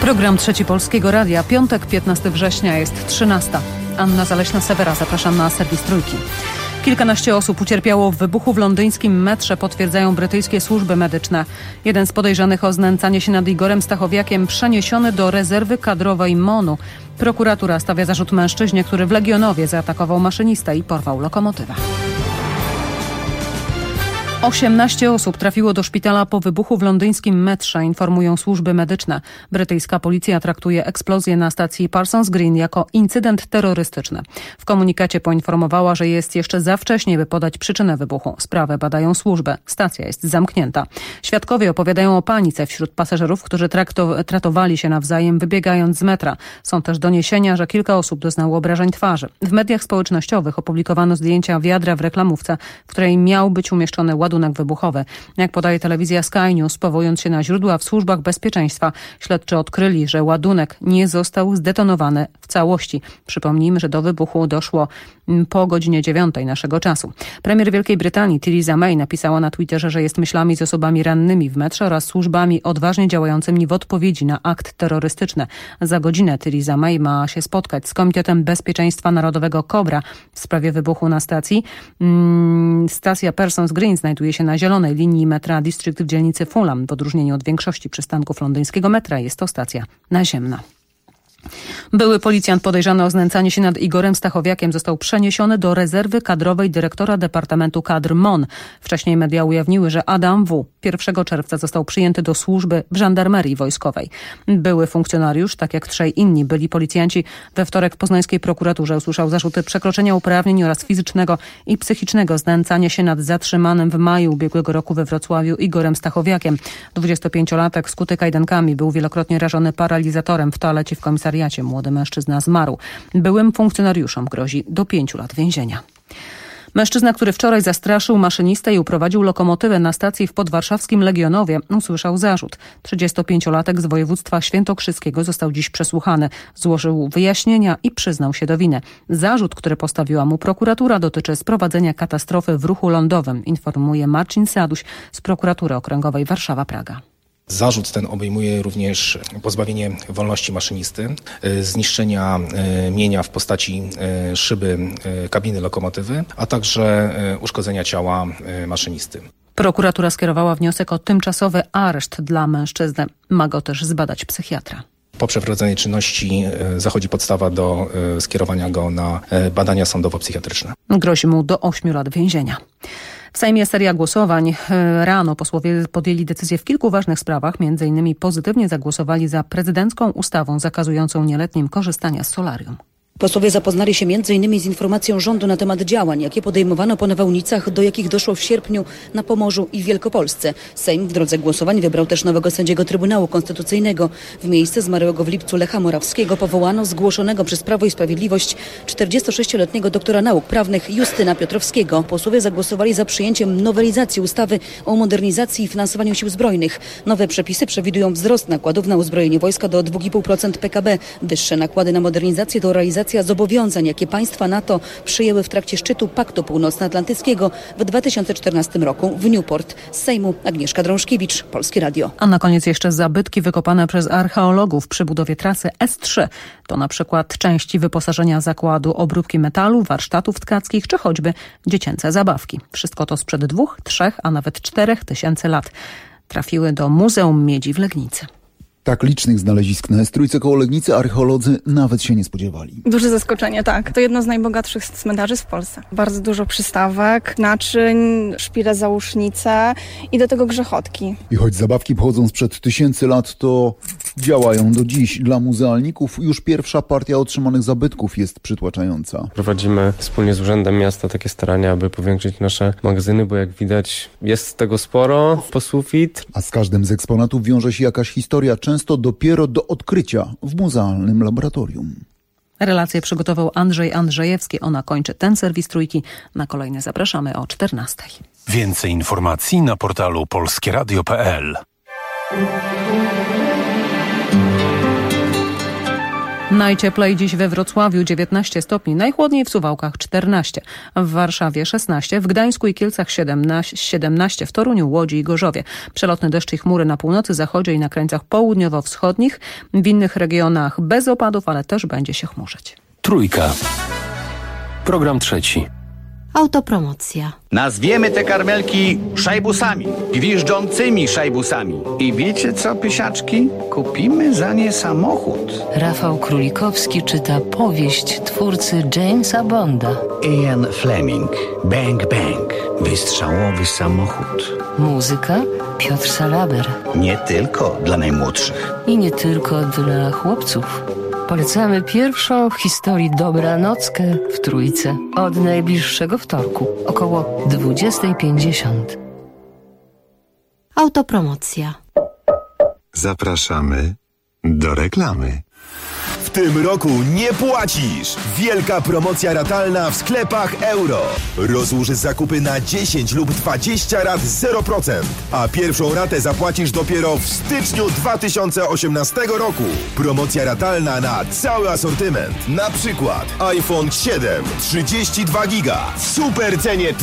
Program Trzeci Polskiego Radia. Piątek, 15 września, jest 13. Anna Zaleśna-Sewera, zapraszam na serwis Trójki. Kilkanaście osób ucierpiało w wybuchu w londyńskim metrze, potwierdzają brytyjskie służby medyczne. Jeden z podejrzanych o znęcanie się nad Igorem Stachowiakiem przeniesiony do rezerwy kadrowej MON-u. Prokuratura stawia zarzut mężczyźnie, który w Legionowie zaatakował maszynistę i porwał lokomotywę. 18 osób trafiło do szpitala po wybuchu w londyńskim metrze, informują służby medyczne. Brytyjska policja traktuje eksplozję na stacji Parsons Green jako incydent terrorystyczny. W komunikacie poinformowała, że jest jeszcze za wcześnie, by podać przyczynę wybuchu. Sprawę badają służby. Stacja jest zamknięta. Świadkowie opowiadają o panice wśród pasażerów, którzy tratowali się nawzajem, wybiegając z metra. Są też doniesienia, że kilka osób doznało obrażeń twarzy. W mediach społecznościowych opublikowano zdjęcia wiadra w reklamówce, w której miał być umieszczony ładunek wybuchowy. Jak podaje telewizja Sky News, powołując się na źródła w służbach bezpieczeństwa, śledczy odkryli, że ładunek nie został zdetonowany w całości. Przypomnijmy, że do wybuchu doszło po godzinie 9 naszego czasu. Premier Wielkiej Brytanii Theresa May napisała na Twitterze, że jest myślami z osobami rannymi w metrze oraz służbami odważnie działającymi w odpowiedzi na akt terrorystyczny. Za godzinę Theresa May ma się spotkać z Komitetem Bezpieczeństwa Narodowego KOBRA w sprawie wybuchu na stacji. Stacja Parsons Green znajduje się na zielonej linii metra District w dzielnicy Fulham. W odróżnieniu od większości przystanków londyńskiego metra jest to stacja naziemna. Były policjant podejrzany o znęcanie się nad Igorem Stachowiakiem został przeniesiony do rezerwy kadrowej dyrektora Departamentu Kadr MON. Wcześniej media ujawniły, że Adam W. 1 czerwca został przyjęty do służby w żandarmerii wojskowej. Były funkcjonariusz, tak jak trzej inni byli policjanci, we wtorek w poznańskiej prokuraturze usłyszał zarzuty przekroczenia uprawnień oraz fizycznego i psychicznego znęcania się nad zatrzymanym w maju ubiegłego roku we Wrocławiu Igorem Stachowiakiem. 25-latek skuty kajdankami był wielokrotnie rażony paralizatorem w toalecie w komisariacie. Młody mężczyzna zmarł. Byłym funkcjonariuszom grozi do 5 lat więzienia. Mężczyzna, który wczoraj zastraszył maszynistę i uprowadził lokomotywę na stacji w podwarszawskim Legionowie, usłyszał zarzut. 35-latek z województwa świętokrzyskiego został dziś przesłuchany. Złożył wyjaśnienia i przyznał się do winy. Zarzut, który postawiła mu prokuratura, dotyczy sprowadzenia katastrofy w ruchu lądowym, informuje Marcin Saduś z Prokuratury Okręgowej Warszawa-Praga. Zarzut ten obejmuje również pozbawienie wolności maszynisty, zniszczenia mienia w postaci szyby kabiny lokomotywy, a także uszkodzenia ciała maszynisty. Prokuratura skierowała wniosek o tymczasowy areszt dla mężczyzny. Ma go też zbadać psychiatra. Po przeprowadzonej czynności zachodzi podstawa do skierowania go na badania sądowo-psychiatryczne. Grozi mu do 8 lat więzienia. W Sejmie seria głosowań. Rano posłowie podjęli decyzję w kilku ważnych sprawach. Między innymi pozytywnie zagłosowali za prezydencką ustawą zakazującą nieletnim korzystania z solarium. Posłowie zapoznali się m.in. z informacją rządu na temat działań, jakie podejmowano po nawałnicach, do jakich doszło w sierpniu na Pomorzu i w Wielkopolsce. Sejm w drodze głosowań wybrał też nowego sędziego Trybunału Konstytucyjnego. W miejsce zmarłego w lipcu Lecha Morawskiego powołano zgłoszonego przez Prawo i Sprawiedliwość 46-letniego doktora nauk prawnych Justyna Piotrowskiego. Posłowie zagłosowali za przyjęciem nowelizacji ustawy o modernizacji i finansowaniu sił zbrojnych. Nowe przepisy przewidują wzrost nakładów na uzbrojenie wojska do 2,5% PKB. Wyższe nakłady na modernizację to realizacja zobowiązań, jakie państwa NATO przyjęły w trakcie szczytu Paktu Północnoatlantyckiego w 2014 roku w Newport. Z Sejmu Agnieszka Drążkiewicz, Polskie Radio. A na koniec jeszcze zabytki wykopane przez archeologów przy budowie trasy S3. To na przykład części wyposażenia zakładu obróbki metalu, warsztatów tkackich czy choćby dziecięce zabawki. Wszystko to sprzed 2, 3, a nawet 4 tysięcy lat. Trafiły do Muzeum Miedzi w Legnicy. Tak licznych znalezisk na S3 koło Legnicy archeolodzy nawet się nie spodziewali. Duże zaskoczenie, tak. To jedno z najbogatszych cmentarzy w Polsce. Bardzo dużo przystawek, naczyń, szpile zausznice i do tego grzechotki. I choć zabawki pochodzą sprzed tysięcy lat, to działają do dziś. Dla muzealników już pierwsza partia otrzymanych zabytków jest przytłaczająca. Prowadzimy wspólnie z Urzędem Miasta takie starania, aby powiększyć nasze magazyny, bo jak widać jest tego sporo po sufit. A z każdym z eksponatów wiąże się jakaś historia, często dopiero do odkrycia w muzealnym laboratorium. Relację przygotował Andrzej Andrzejewski. Ona kończy ten serwis Trójki. Na kolejne zapraszamy o 14:00. Więcej informacji na portalu polskieradio.pl. Najcieplej dziś we Wrocławiu 19 stopni, najchłodniej w Suwałkach 14, w Warszawie 16, w Gdańsku i Kielcach 17, w Toruniu, Łodzi i Gorzowie. Przelotne deszcze i chmury na północy, zachodzie i na krańcach południowo-wschodnich. W innych regionach bez opadów, ale też będzie się chmurzyć. Trójka. Program trzeci. Autopromocja. Nazwiemy te karmelki szajbusami, gwiżdżącymi szajbusami. I wiecie co, pysiaczki? Kupimy za nie samochód. Rafał Królikowski czyta powieść twórcy Jamesa Bonda. Ian Fleming. Bang Bang. Wystrzałowy samochód. Muzyka Piotr Salaber. Nie tylko dla najmłodszych. I nie tylko dla chłopców. Polecamy pierwszą w historii dobranockę w Trójce od najbliższego wtorku, około 20:50. Autopromocja. Zapraszamy do reklamy. W tym roku nie płacisz! Wielka promocja ratalna w sklepach Euro. Rozłóż zakupy na 10 lub 20 rat 0%, a pierwszą ratę zapłacisz dopiero w styczniu 2018 roku. Promocja ratalna na cały asortyment. Na przykład iPhone 7 32 giga w super cenie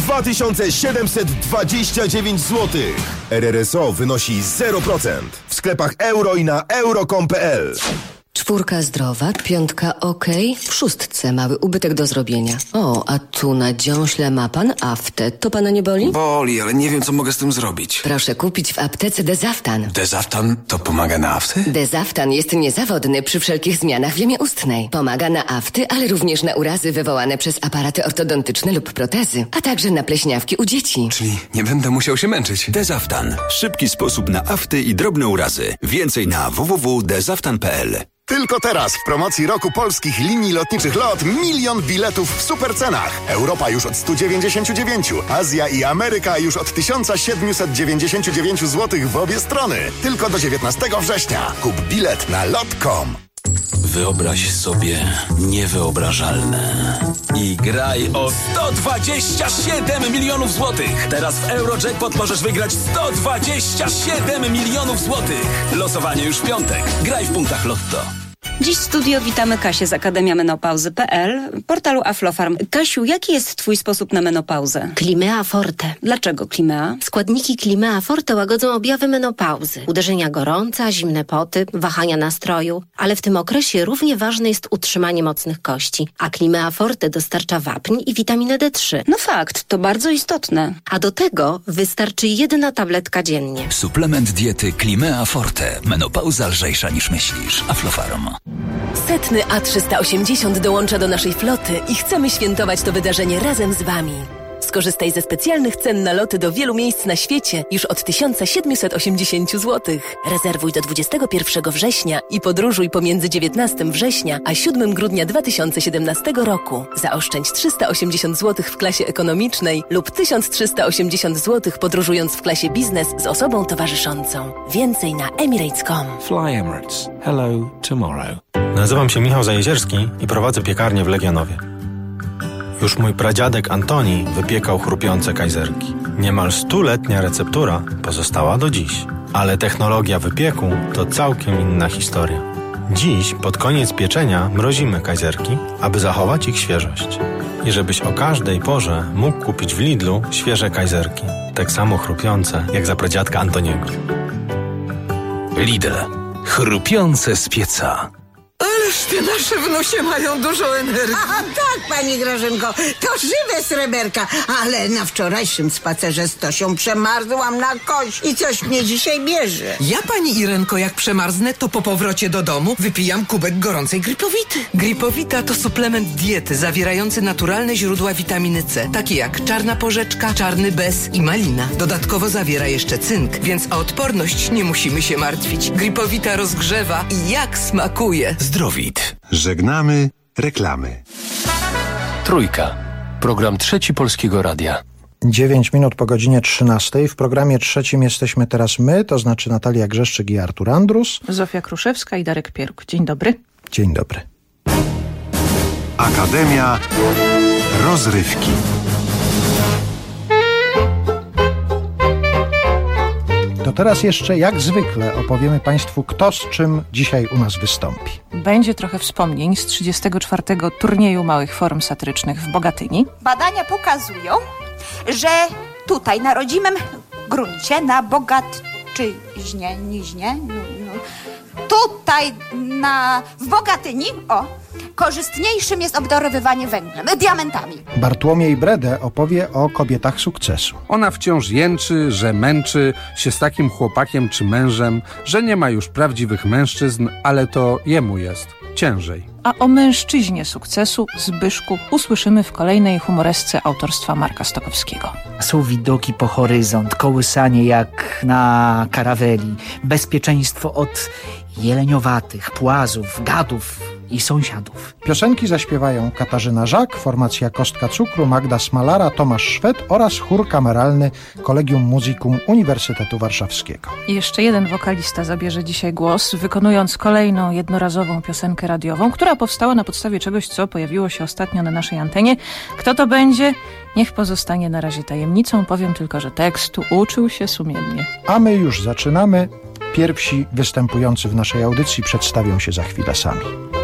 2729 zł. RRSO wynosi 0%. W sklepach Euro i na euro.com.pl. 4 zdrowa, 5 okej, w 6 mały ubytek do zrobienia. O, a tu na dziąśle ma pan aftę. To pana nie boli? Boli, ale nie wiem, co mogę z tym zrobić. Proszę kupić w aptece Dezaftan. Dezaftan to pomaga na afty? Dezaftan jest niezawodny przy wszelkich zmianach w jamie ustnej. Pomaga na afty, ale również na urazy wywołane przez aparaty ortodontyczne lub protezy, a także na pleśniawki u dzieci. Czyli nie będę musiał się męczyć. Dezaftan. Szybki sposób na afty i drobne urazy. Więcej na www.dezaftan.pl. Tylko teraz w promocji roku polskich linii lotniczych LOT 1 000 000 biletów w supercenach. Europa już od 199, Azja i Ameryka już od 1799 zł w obie strony. Tylko do 19 września. Kup bilet na lot.com. Wyobraź sobie niewyobrażalne i graj o 127 milionów złotych. Teraz w Eurojackpot możesz wygrać 127 milionów złotych. Losowanie już w piątek. Graj w punktach Lotto. Dziś w studio witamy Kasię z Akademia Menopauzy.pl, portalu Aflofarm. Kasiu, jaki jest twój sposób na menopauzę? Climea Forte. Dlaczego Climea? Składniki Climea Forte łagodzą objawy menopauzy. Uderzenia gorąca, zimne poty, wahania nastroju. Ale w tym okresie równie ważne jest utrzymanie mocnych kości. A Climea Forte dostarcza wapń i witaminę D3. No fakt, to bardzo istotne. A do tego wystarczy 1 tabletka dziennie. Suplement diety Climea Forte. Menopauza lżejsza niż myślisz. Aflofarm. Setny A380 dołącza do naszej floty i chcemy świętować to wydarzenie razem z Wami. Skorzystaj ze specjalnych cen na loty do wielu miejsc na świecie już od 1780 zł. Rezerwuj do 21 września i podróżuj pomiędzy 19 września a 7 grudnia 2017 roku. Zaoszczędź 380 zł w klasie ekonomicznej lub 1380 zł podróżując w klasie biznes z osobą towarzyszącą. Więcej na emirates.com. Fly Emirates. Hello tomorrow. Nazywam się Michał Zajezierski i prowadzę piekarnię w Legionowie. Już mój pradziadek Antoni wypiekał chrupiące kajzerki. Niemal 100-letnia receptura pozostała do dziś. Ale technologia wypieku to całkiem inna historia. Dziś, pod koniec pieczenia, mrozimy kajzerki, aby zachować ich świeżość. I żebyś o każdej porze mógł kupić w Lidlu świeże kajzerki. Tak samo chrupiące, jak za pradziadka Antoniego. Lidl. Chrupiące z pieca. Ależ te nasze wnusie mają dużo energii. A tak, pani Grażynko, to żywe sreberka, ale na wczorajszym spacerze z Tosią przemarzłam na kość i coś mnie dzisiaj bierze. Ja, pani Irenko, jak przemarzę, to po powrocie do domu wypijam kubek gorącej Gripowity. Gripowita to suplement diety zawierający naturalne źródła witaminy C, takie jak czarna porzeczka, czarny bez i malina. Dodatkowo zawiera jeszcze cynk, więc o odporność nie musimy się martwić. Gripowita rozgrzewa i jak smakuje. Zdrowit. Żegnamy reklamy. Trójka. Program trzeci Polskiego Radia. 9 minut po godzinie 13. W programie trzecim jesteśmy teraz my, to znaczy Natalia Grzeszczyk i Artur Andrus. Zofia Kruszewska i Darek Pieruk. Dzień dobry. Dzień dobry. Akademia Rozrywki. To teraz jeszcze, jak zwykle, opowiemy Państwu, kto z czym dzisiaj u nas wystąpi. Będzie trochę wspomnień z 34. turnieju małych form satyrycznych w Bogatyni. Badania pokazują, że tutaj na rodzimym gruncie, na Bogatczyźnie, tutaj w Bogatyni, korzystniejszym jest obdarowywanie węglem, diamentami. Bartłomiej Brede opowie o kobietach sukcesu. Ona wciąż jęczy, że męczy się z takim chłopakiem czy mężem, że nie ma już prawdziwych mężczyzn, ale to jemu jest ciężej. A o mężczyźnie sukcesu, Zbyszku, usłyszymy w kolejnej humoresce autorstwa Marka Stokowskiego. Są widoki po horyzont, kołysanie jak na karaweli, bezpieczeństwo od jeleniowatych, płazów, gadów i sąsiadów. Piosenki zaśpiewają Katarzyna Żak, formacja Kostka Cukru, Magda Smalara, Tomasz Szwed oraz chór kameralny Collegium Musicum Uniwersytetu Warszawskiego. I jeszcze jeden wokalista zabierze dzisiaj głos, wykonując kolejną jednorazową piosenkę radiową, która powstała na podstawie czegoś, co pojawiło się ostatnio na naszej antenie. Kto to będzie? Niech pozostanie na razie tajemnicą. Powiem tylko, że tekstu uczył się sumiennie. A my już zaczynamy. Pierwsi występujący w naszej audycji przedstawią się za chwilę sami.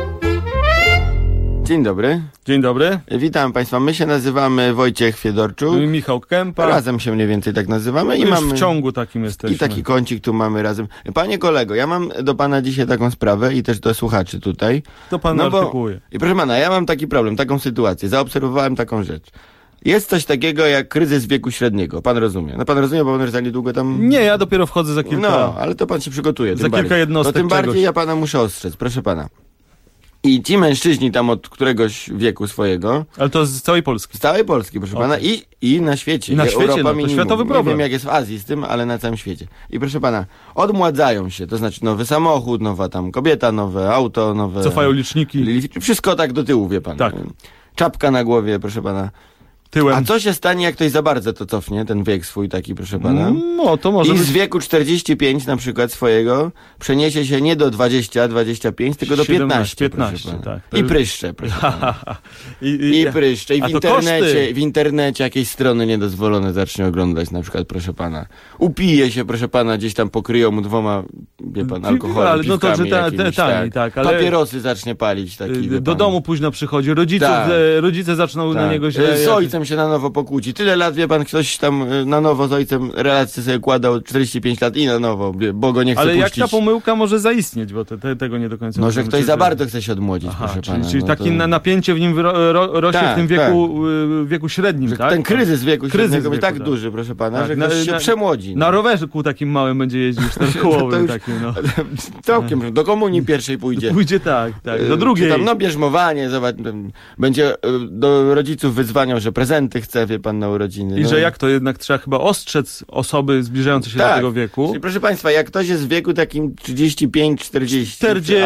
Dzień dobry. Dzień dobry. Witam Państwa. My się nazywamy Wojciech Fiedorczuk. I Michał Kępa. Razem się mniej więcej tak nazywamy. I mamy w ciągu takim jesteśmy. I taki kącik tu mamy razem. Panie kolego, ja mam do Pana dzisiaj taką sprawę i też do słuchaczy tutaj. To Pan artykułuje. I proszę Pana, ja mam taki problem, taką sytuację. Zaobserwowałem taką rzecz. Jest coś takiego jak kryzys wieku średniego. Pan rozumie. No pan rozumie, bo on już za niedługo tam... Nie, ja dopiero wchodzę za kilka... No, ale to pan się przygotuje. Za kilka jednostek to tym bardziej ja pana muszę ostrzec, proszę pana. I ci mężczyźni tam od któregoś wieku swojego... Ale to z całej Polski. Z całej Polski, proszę pana. I na świecie. I na świecie, Europa to światowy problem. Nie wiem jak jest w Azji z tym, ale na całym świecie. I proszę pana, odmładzają się. To znaczy nowy samochód, nowa tam kobieta, nowe auto, nowe... Cofają liczniki. Wszystko tak do tyłu, wie pan. Tak. Czapka na głowie, proszę pana. Tyłem. A co się stanie, jak ktoś za bardzo to cofnie, ten wiek swój taki, proszę pana? No, to może I z wieku 45 na przykład swojego przeniesie się nie do 20-25, tylko do 15, tak. I pryszcze, proszę pana. I pryszcze. I w internecie jakieś strony niedozwolone zacznie oglądać, na przykład, proszę pana. Upije się, proszę pana, gdzieś tam pokryją mu 2, wie pan, alkoholem, ale no to, że tak, ale papierosy zacznie palić. Taki, do domu późno przychodzi, rodzice zaczną na niego źle... Z ojcem się na nowo pokłóci. Tyle lat, wie pan, ktoś tam na nowo z ojcem relacje sobie kładał 45 lat i na nowo, bo go nie chce puścić. Ale jak ta pomyłka może zaistnieć, bo tego nie do końca... No, że ktoś za bardzo chce się odmłodzić, proszę pana. Czyli takie napięcie w nim rośnie w tym wieku średnim, że tak? ten kryzys wieku średniego będzie tak duży, proszę pana, że ktoś się przemłodzi. Na rowerku takim małym będzie jeździł, czterokołowym takim, no. Całkiem, do komunii pierwszej pójdzie. Pójdzie tak, do drugiej. Tam, bierzmowanie, zobacz, będzie do rodziców wyzwaniał, że prezenty chce, wie pan, na urodziny. I że jak to jednak trzeba chyba ostrzec osoby zbliżające się do tego wieku. Czyli proszę państwa, jak ktoś jest w wieku takim 35-40...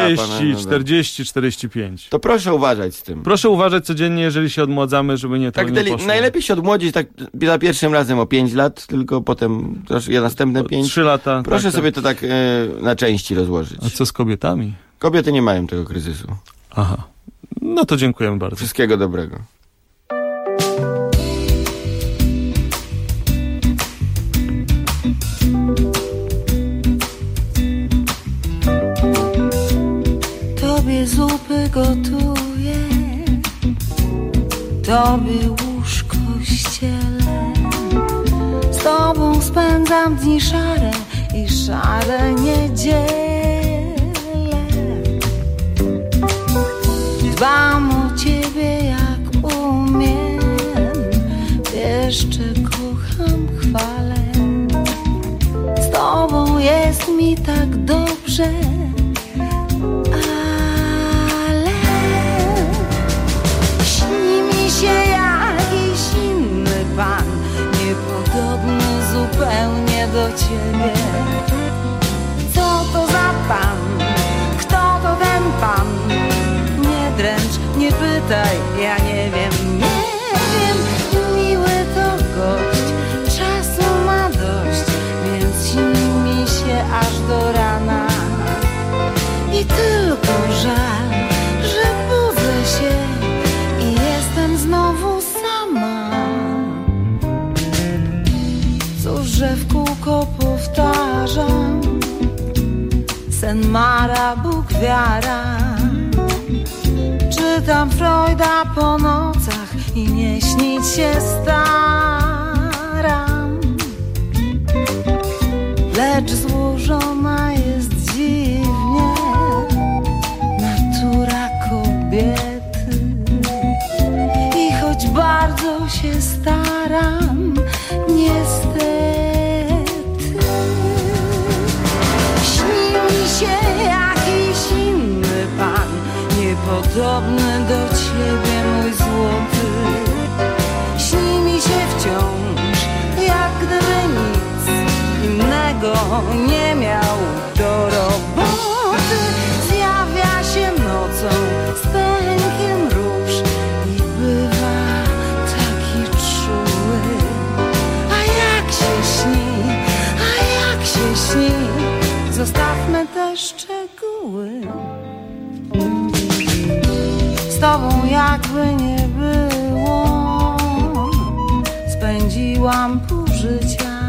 45. To proszę uważać z tym. Proszę uważać codziennie, jeżeli się odmładzamy, żeby nie to nie poszło. Najlepiej się odmłodzić tak za pierwszym razem o 5 lat, tylko potem następne 5. 3 lata. Proszę sobie to tak na części rozłożyć. A co z kobietami? Kobiety nie mają tego kryzysu. Aha. No to dziękujemy bardzo. Wszystkiego dobrego. Tobie zupy gotuję, Tobie łóżko ścielę, z Tobą spędzam dni szare i szare niedziele. Dbam o Ciebie jak umiem, jeszcze kocham, chwalę. Z Tobą jest mi tak dobrze, ale śni mi się jakiś inny pan, niepodobny zupełnie do Ciebie. Co to za pan? Kto to ten pan? Nie dręcz, nie pytaj, ja nie wiem, miły to gość, czasu ma dość, więc śni mi się aż do rana. I tylko żal, że budzę się i jestem znowu sama. Cóż, że w kółko powtarzam, ten marabukwiara. Czytam Freuda po nocach i nie śnić się staram. Lecz złożona jest dziwnie natura kobiety. I choć bardzo się staram, niestety śni mi się jakiś inny pan, niepodobny do ciebie, mój złoty. Śni mi się wciąż, jak gdyby nic innego nie miał do roboty. Zjawia się nocą z pękiem róż i bywa taki czuły. A jak się śni, zostawmy te szczegóły. Z tobą jakby nie było, spędziłam pół życia.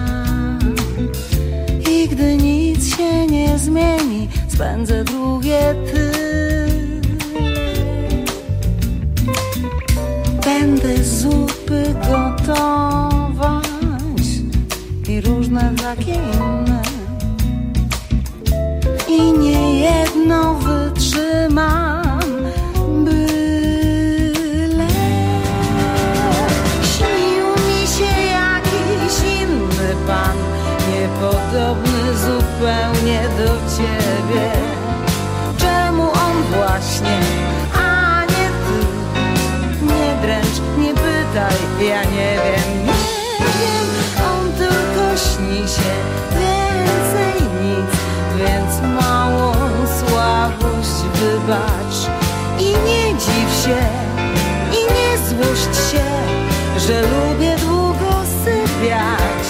I gdy nic się nie zmieni, spędzę drugie ty. Będę zupy gotować i różne takie inne. I niejedno wytrzymam, byle śnił mi się jakiś inny pan, niepodobny zupełnie do ciebie. Czemu on właśnie, a nie ty? Nie dręcz, nie pytaj, ja nie wiem, on tylko śni się, więcej nic, więc małą słabość wybacz. I nie dziw się, i nie złość się, że lubię długo sypiać.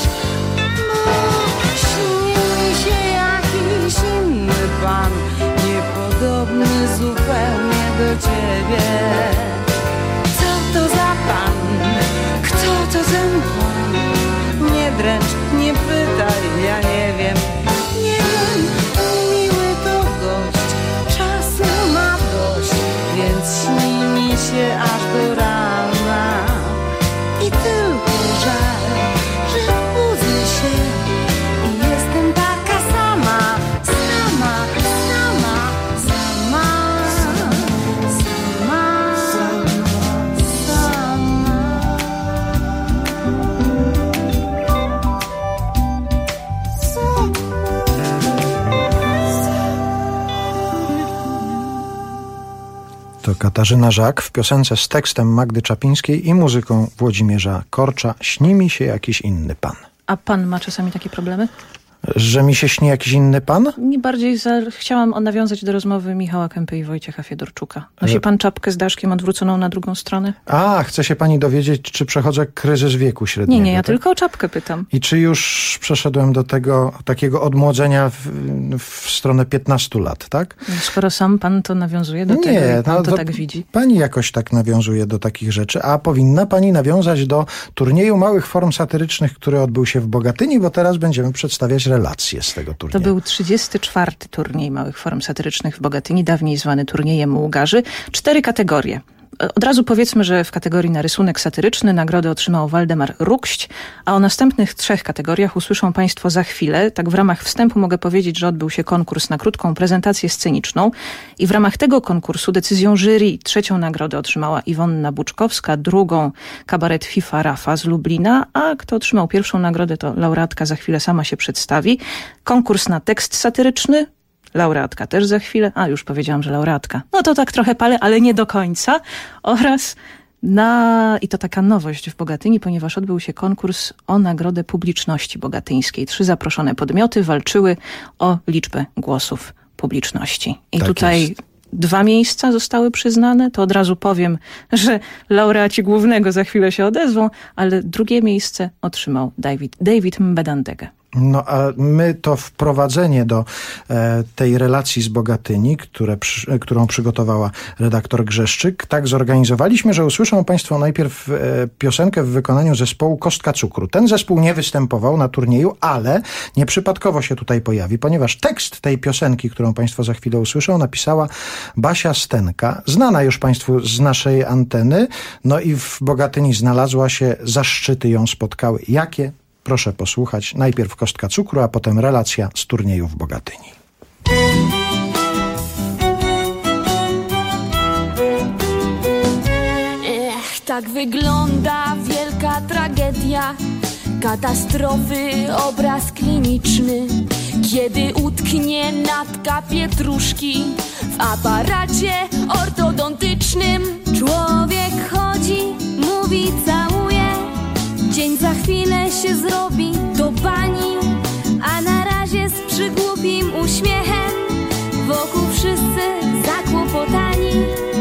Śni mi się jakiś inny pan, niepodobny zupełnie do ciebie. Co to za pan? Kto to ten pan? Nie dręcz, nie pytaj, ja nie wiem. Nie wiem, miły to gość, czasu ma dość, więc śni mi się aż do rana. I tylko żal, że budzę się i jestem taka sama, sama, sama, sama, sama, sama. To Katarzyna Żak w piosence z tekstem Magdy Czapińskiej i muzyką Włodzimierza Korcza „Śni mi się jakiś inny pan”. A pan ma czasami takie problemy? Że mi się śni jakiś inny pan? Nie bardziej chciałam nawiązać do rozmowy Michała Kępy i Wojciecha Fiedorczuka. Nosi pan czapkę z daszkiem odwróconą na drugą stronę? A, chce się pani dowiedzieć, czy przechodzę kryzys wieku średniego? Nie, ja tak? tylko o czapkę pytam. I czy już przeszedłem do tego takiego odmłodzenia w stronę 15 lat, tak? Skoro sam pan to nawiązuje do tego i pan to tak widzi. Pani jakoś tak nawiązuje do takich rzeczy, a powinna pani nawiązać do turnieju małych form satyrycznych, który odbył się w Bogatyni, bo teraz będziemy przedstawiać relacje z tego turnieju. To był 34. turniej małych form satyrycznych w Bogatyni, dawniej zwany turniejem Łgarzy. 4 kategorie. Od razu powiedzmy, że w kategorii na rysunek satyryczny nagrodę otrzymał Waldemar Rukść, a o następnych 3 kategoriach usłyszą państwo za chwilę. Tak w ramach wstępu mogę powiedzieć, że odbył się konkurs na krótką prezentację sceniczną i w ramach tego konkursu decyzją jury 3. nagrodę otrzymała Iwonna Buczkowska, 2. kabaret FIFA Rafa z Lublina, a kto otrzymał 1. nagrodę, to laureatka za chwilę sama się przedstawi. Konkurs na tekst satyryczny, laureatka też za chwilę. A, już powiedziałam, że laureatka. No to tak trochę palę, ale nie do końca. Oraz i to taka nowość w Bogatyni, ponieważ odbył się konkurs o nagrodę publiczności bogatyńskiej. 3 zaproszone podmioty walczyły o liczbę głosów publiczności. I tak tutaj jest. 2 miejsca zostały przyznane. To od razu powiem, że laureaci głównego za chwilę się odezwą, ale 2. miejsce otrzymał David Mbedandege. No a my to wprowadzenie do tej relacji z Bogatyni, którą przygotowała redaktor Grzeszczyk, tak zorganizowaliśmy, że usłyszą Państwo najpierw piosenkę w wykonaniu zespołu Kostka Cukru. Ten zespół nie występował na turnieju, ale nieprzypadkowo się tutaj pojawi, ponieważ tekst tej piosenki, którą Państwo za chwilę usłyszą, napisała Basia Stenka, znana już Państwu z naszej anteny, no i w Bogatyni znalazła się, zaszczyty ją spotkały. Jakie? Proszę posłuchać. Najpierw Kostka Cukru, a potem relacja z turnieju w Bogatyni. Tak wygląda wielka tragedia, katastrofy, obraz kliniczny, kiedy utknie natka pietruszki w aparacie ortodontycznym. Człowiek chodzi, mówi, całuje, dzień za chwilę się zrobi do bani, a na razie z przygłupim uśmiechem wokół wszyscy zakłopotani.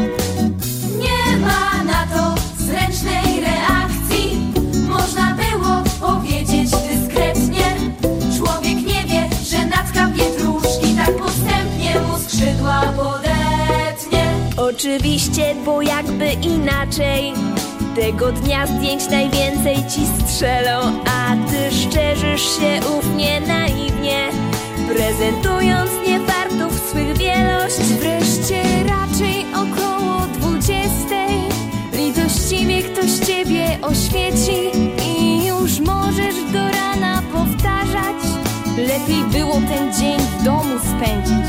Nie ma na to zręcznej reakcji, można było powiedzieć dyskretnie. Człowiek nie wie, że natka pietruszki tak podstępnie mu skrzydła podetnie. Oczywiście, bo jakby inaczej tego dnia zdjęć najwięcej ci strzelą, a ty szczerzysz się ufnie, naiwnie, prezentując niewartów swych wielość. Wreszcie raczej około 20 litościwie ktoś ciebie oświeci i już możesz do rana powtarzać, lepiej było ten dzień w domu spędzić.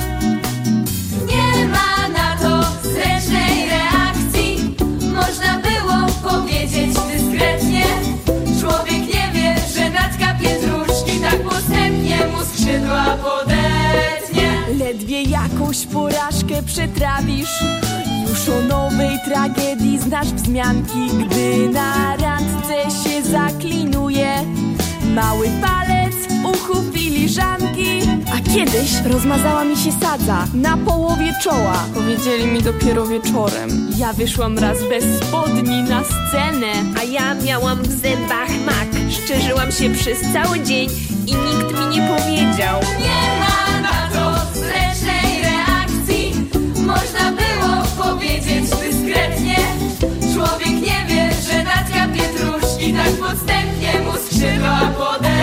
Nie ma na to zręcznej reakcji, można było powiedzieć dyskretnie. Człowiek nie wie, że natka pietruszki tak postępnie mu skrzydła podetnie. Ledwie jakąś porażkę przetrawisz, już o nowej tragedii znasz wzmianki. Gdy na randce się zaklinuje mały palec w uchu filiżanki. A kiedyś rozmazała mi się sadza na połowie czoła, powiedzieli mi dopiero wieczorem. Ja wyszłam raz bez spodni na scenę, a ja miałam w zębach mak. Szczerzyłam się przez cały dzień i nikt mi nie powiedział. Nie ma na to zręcznej reakcji, można było powiedzieć dyskretnie. Człowiek nie wie, że natka pietruszki tak podstępnie mu skrzydła podetnie.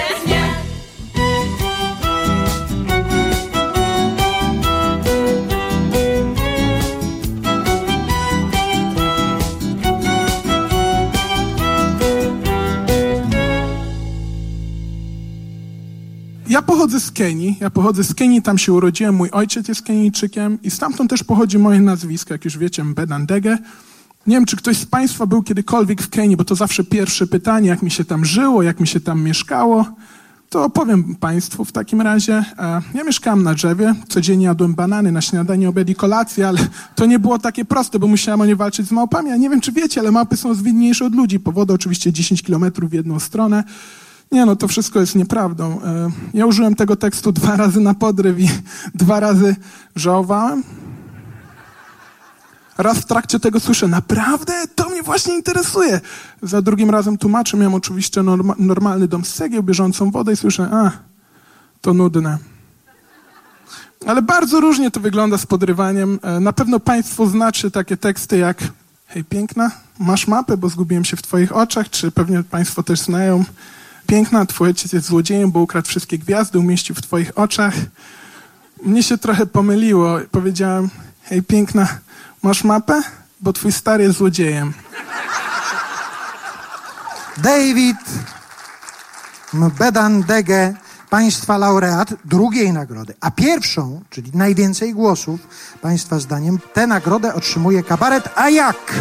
Ja pochodzę z Kenii, tam się urodziłem, mój ojciec jest Kenijczykiem i stamtąd też pochodzi moje nazwisko, jak już wiecie, Mbedandege. Nie wiem, czy ktoś z Państwa był kiedykolwiek w Kenii, bo to zawsze pierwsze pytanie, jak mi się tam żyło, jak mi się tam mieszkało. To opowiem Państwu w takim razie. Ja mieszkałem na drzewie, codziennie jadłem banany na śniadanie, obiad i kolację, ale to nie było takie proste, bo musiałem o nie walczyć z małpami. Ja nie wiem, czy wiecie, ale małpy są zwinniejsze od ludzi. Po wodę oczywiście 10 kilometrów w jedną stronę. Nie no, to wszystko jest nieprawdą. Ja użyłem tego tekstu 2 razy na podryw i 2 razy żałowałem. Raz w trakcie tego słyszę, naprawdę? To mnie właśnie interesuje. Za drugim razem tłumaczę, miałem oczywiście normalny dom z cegieł, bieżącą wodę i słyszę, to nudne. Ale bardzo różnie to wygląda z podrywaniem. Na pewno Państwo znacie takie teksty jak hej piękna, masz mapę, bo zgubiłem się w Twoich oczach, czy pewnie Państwo też znają. Piękna, twój ojciec jest złodziejem, bo ukradł wszystkie gwiazdy, umieścił w twoich oczach. Mnie się trochę pomyliło. Powiedziałem, hej piękna, masz mapę? Bo twój stary jest złodziejem. David Mbedandege, Państwa laureat drugiej nagrody, a pierwszą, czyli najwięcej głosów, Państwa zdaniem, tę nagrodę otrzymuje kabaret A jak?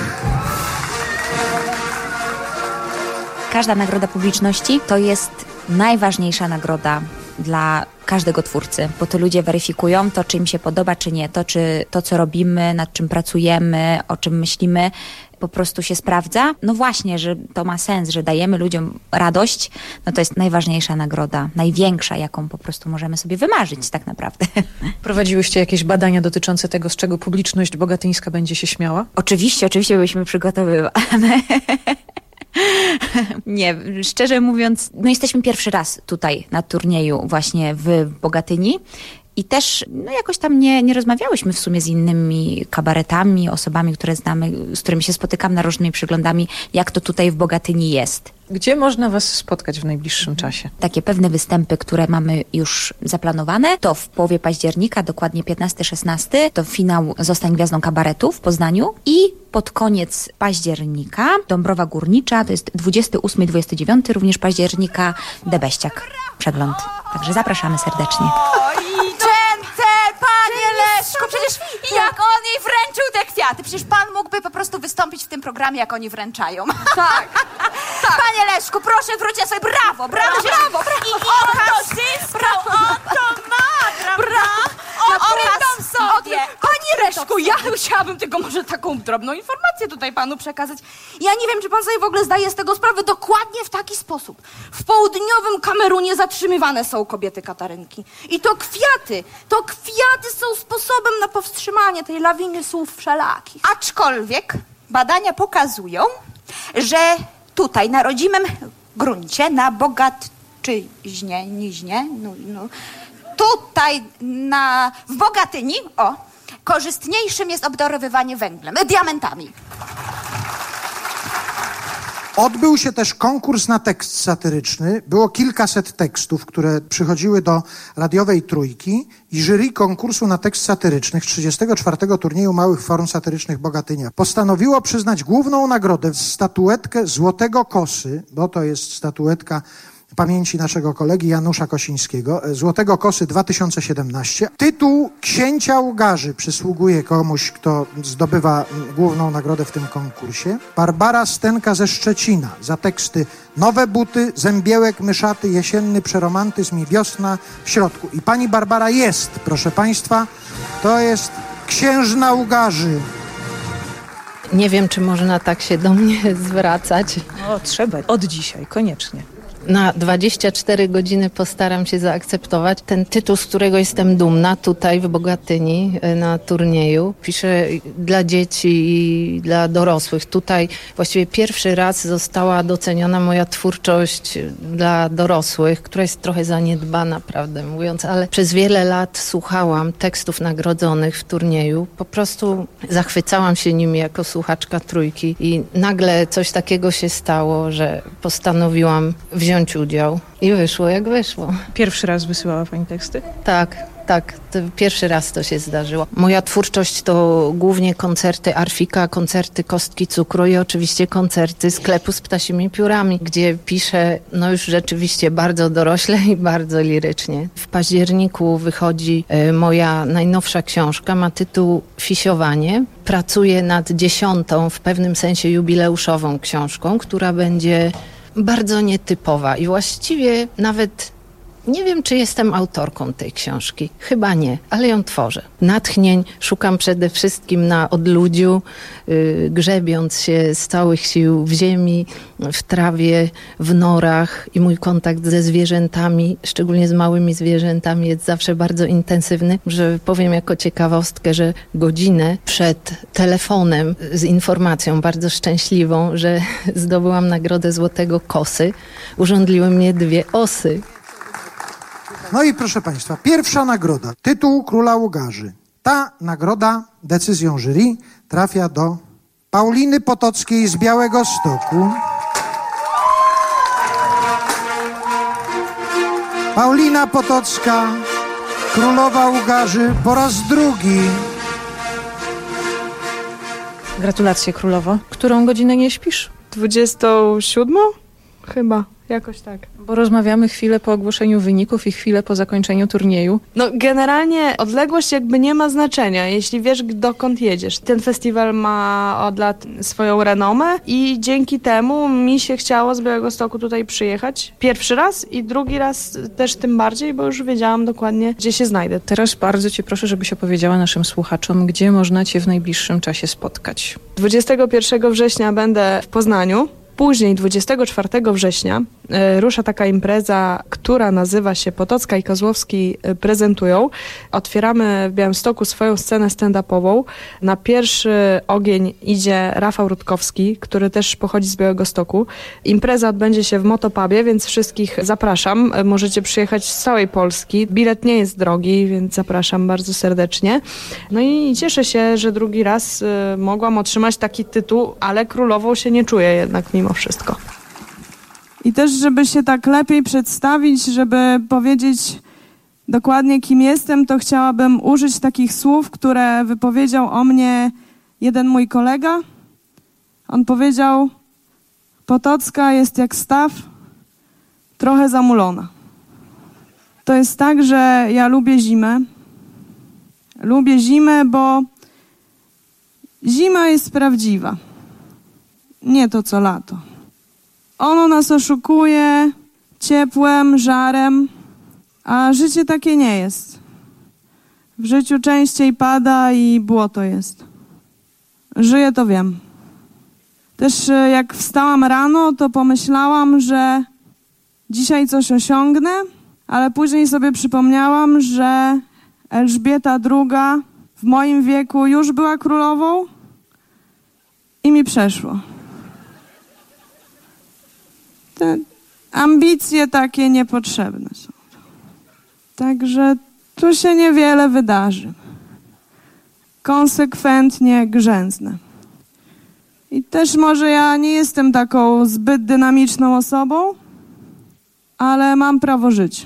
Każda nagroda publiczności to jest najważniejsza nagroda dla każdego twórcy, bo to ludzie weryfikują to, czy im się podoba, czy nie. To, czy to, co robimy, nad czym pracujemy, o czym myślimy, po prostu się sprawdza. No właśnie, że to ma sens, że dajemy ludziom radość, no to jest najważniejsza nagroda, największa, jaką po prostu możemy sobie wymarzyć tak naprawdę. Prowadziłyście jakieś badania dotyczące tego, z czego publiczność bogatyńska będzie się śmiała? Oczywiście byliśmy przygotowywane. Nie, szczerze mówiąc, my jesteśmy pierwszy raz tutaj na turnieju właśnie w Bogatyni. I też jakoś tam nie rozmawiałyśmy w sumie z innymi kabaretami, osobami, które znamy, z którymi się spotykam na różnymi przeglądami, jak to tutaj w Bogatyni jest. Gdzie można was spotkać w najbliższym czasie? Takie pewne występy, które mamy już zaplanowane, to w połowie października, dokładnie 15-16, to finał Zostań Gwiazdą Kabaretu w Poznaniu i pod koniec października Dąbrowa Górnicza, to jest 28-29 również października, Debeściak, przegląd. Także zapraszamy serdecznie. Panie Leszku, przecież jak on jej wręczył te kwiaty, przecież pan mógłby po prostu wystąpić w tym programie, jak oni wręczają. Tak. Panie Leszku, proszę wróćcie sobie, brawo. I on to wszystko, on to ma, prawda? Oddam sobie. Panie Leszku, ja chciałabym tylko może taką drobną informację tutaj panu przekazać. Ja nie wiem, czy pan sobie w ogóle zdaje z tego sprawę, dokładnie w taki sposób. W południowym Kamerunie zatrzymywane są kobiety Katarynki. I to kwiaty są sposobem na powstrzymanie tej lawiny słów wszelakich. Aczkolwiek badania pokazują, że tutaj na rodzimym gruncie, na Bogatczyźnie, tutaj w Bogatyni, korzystniejszym jest obdarowywanie węglem, diamentami. Odbył się też konkurs na tekst satyryczny. Było kilkaset tekstów, które przychodziły do radiowej Trójki i jury konkursu na tekst satyryczny 34. turnieju Małych Form Satyrycznych Bogatynia postanowiło przyznać główną nagrodę, statuetkę Złotego Kosy, bo to jest statuetka pamięci naszego kolegi Janusza Kosińskiego, Złotego Kosy 2017. Tytuł Księcia Łgarzy przysługuje komuś, kto zdobywa główną nagrodę w tym konkursie. Barbara Stenka ze Szczecina za teksty Nowe buty, Zębiełek, Myszaty, Jesienny przeromantyzm i Wiosna w środku. I pani Barbara jest, proszę państwa, to jest księżna Łgarzy. Nie wiem, czy można tak się do mnie zwracać. O, trzeba. Od dzisiaj, koniecznie. Na 24 godziny postaram się zaakceptować ten tytuł, z którego jestem dumna tutaj w Bogatyni na turnieju. Piszę dla dzieci i dla dorosłych. Tutaj właściwie pierwszy raz została doceniona moja twórczość dla dorosłych, która jest trochę zaniedbana, prawdę mówiąc, ale przez wiele lat słuchałam tekstów nagrodzonych w turnieju. Po prostu zachwycałam się nimi jako słuchaczka Trójki i nagle coś takiego się stało, że postanowiłam wziąć udział i wyszło jak wyszło. Pierwszy raz wysyłała pani teksty? Tak. To pierwszy raz to się zdarzyło. Moja twórczość to głównie koncerty Arfika, koncerty Kostki Cukru i oczywiście koncerty Sklepu z Ptasimi Piórami, gdzie piszę już rzeczywiście bardzo dorośle i bardzo lirycznie. W październiku wychodzi moja najnowsza książka, ma tytuł Fisiowanie. Pracuję nad 10. w pewnym sensie jubileuszową książką, która będzie bardzo nietypowa i właściwie nawet nie wiem, czy jestem autorką tej książki. Chyba nie, ale ją tworzę. Natchnień szukam przede wszystkim na odludziu, grzebiąc się z całych sił w ziemi, w trawie, w norach i mój kontakt ze zwierzętami, szczególnie z małymi zwierzętami, jest zawsze bardzo intensywny, że powiem jako ciekawostkę, że godzinę przed telefonem z informacją bardzo szczęśliwą, że zdobyłam nagrodę Złotego Kosy, urządliły mnie 2 osy. No i proszę państwa, pierwsza nagroda, tytuł Króla Łgarzy. Ta nagroda decyzją jury trafia do Pauliny Potockiej z Białegostoku. Paulina Potocka, Królowa Łgarzy po raz drugi. Gratulacje, Królowo. Którą godzinę nie śpisz? 27? Chyba. Jakoś tak. Bo rozmawiamy chwilę po ogłoszeniu wyników i chwilę po zakończeniu turnieju. Generalnie odległość jakby nie ma znaczenia, jeśli wiesz, dokąd jedziesz. Ten festiwal ma od lat swoją renomę i dzięki temu mi się chciało z Białegostoku tutaj przyjechać. Pierwszy raz i drugi raz też tym bardziej, bo już wiedziałam dokładnie, gdzie się znajdę. Teraz bardzo cię proszę, żebyś opowiedziała naszym słuchaczom, gdzie można cię w najbliższym czasie spotkać. 21 września będę w Poznaniu. Później 24 września rusza taka impreza, która nazywa się Potocka i Kozłowski prezentują. Otwieramy w Białymstoku swoją scenę stand-upową. Na pierwszy ogień idzie Rafał Rutkowski, który też pochodzi z Białegostoku. Impreza odbędzie się w Motopubie, więc wszystkich zapraszam. Możecie przyjechać z całej Polski. Bilet nie jest drogi, więc zapraszam bardzo serdecznie. No i cieszę się, że drugi raz mogłam otrzymać taki tytuł, ale królową się nie czuję jednak mimo wszystko. I też, żeby się tak lepiej przedstawić, żeby powiedzieć dokładnie, kim jestem, to chciałabym użyć takich słów, które wypowiedział o mnie jeden mój kolega. On powiedział: Potocka jest jak staw, trochę zamulona. To jest tak, że ja lubię zimę. Lubię zimę, bo zima jest prawdziwa. Nie to co lato. Ono nas oszukuje ciepłem, żarem, a życie takie nie jest. W życiu częściej pada i błoto jest. Żyję, to wiem. Też jak wstałam rano, to pomyślałam, że dzisiaj coś osiągnę, ale później sobie przypomniałam, że Elżbieta II w moim wieku już była królową i mi przeszło. Te ambicje takie niepotrzebne są. Także tu się niewiele wydarzy. Konsekwentnie grzęznę. I też może ja nie jestem taką zbyt dynamiczną osobą, ale mam prawo żyć.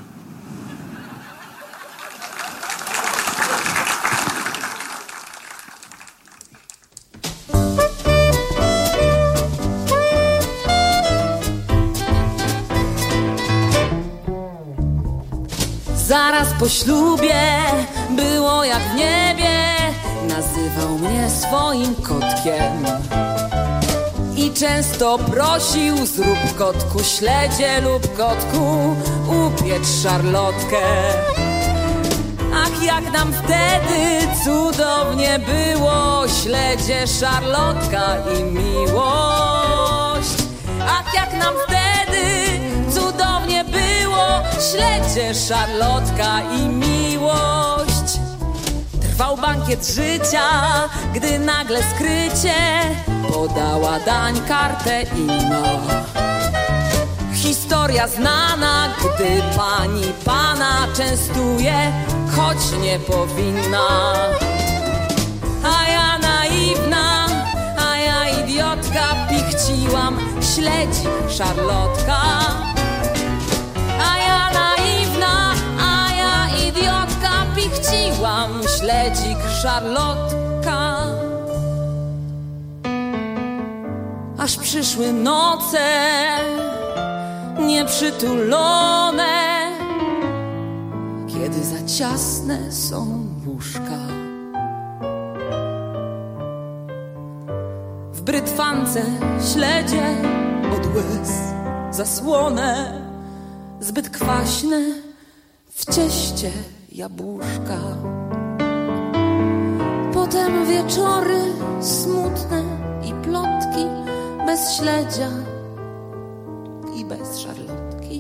Zaraz po ślubie było jak w niebie. Nazywał mnie swoim kotkiem i często prosił: zrób kotku śledzie lub kotku upiecz szarlotkę. Ach, jak nam wtedy cudownie było, śledzie, szarlotka i miłość. Ach, jak nam wtedy cudownie było, śledzie, szarlotka i miłość. Trwał bankiet życia, gdy nagle skrycie podała dań kartę inną. Historia znana, gdy pani pana częstuje, choć nie powinna. A ja naiwna, a ja idiotka, pichciłam śledzik, szarlotka. A ja naiwna, a ja idiotka, pichciłam śledzik, szarlotka. Aż przyszły noce nieprzytulone, kiedy za ciasne są łóżka. W brytwance śledzie od łez zasłonę, zbyt kwaśne w cieście jabłuszka. Potem wieczory smutne i plotki bez śledzia i bez szarlotki.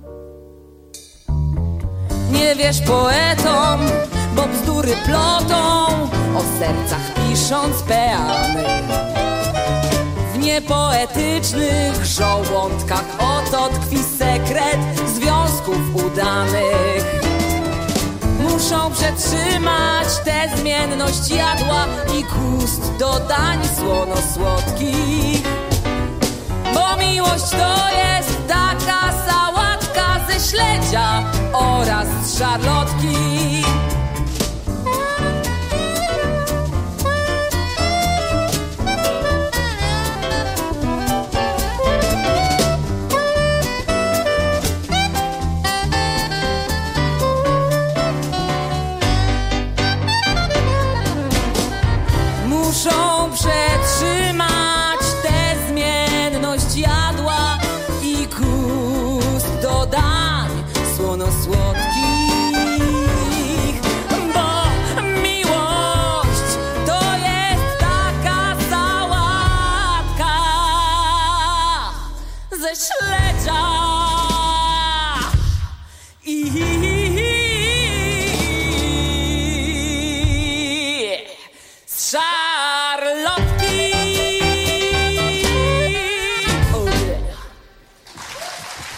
Nie wierz poetom, bo bzdury plotą, o sercach pisząc peany. W niepoetycznych żołądkach oto tkwi sekret związków udanych. Muszą przetrzymać tę zmienność jadła i gust dodań słono-słodkich. Bo miłość to jest taka sałatka ze śledzia oraz z szarlotki. Muszą przetrzymać tę zmienność jadła i gust dodań słono-słodkich.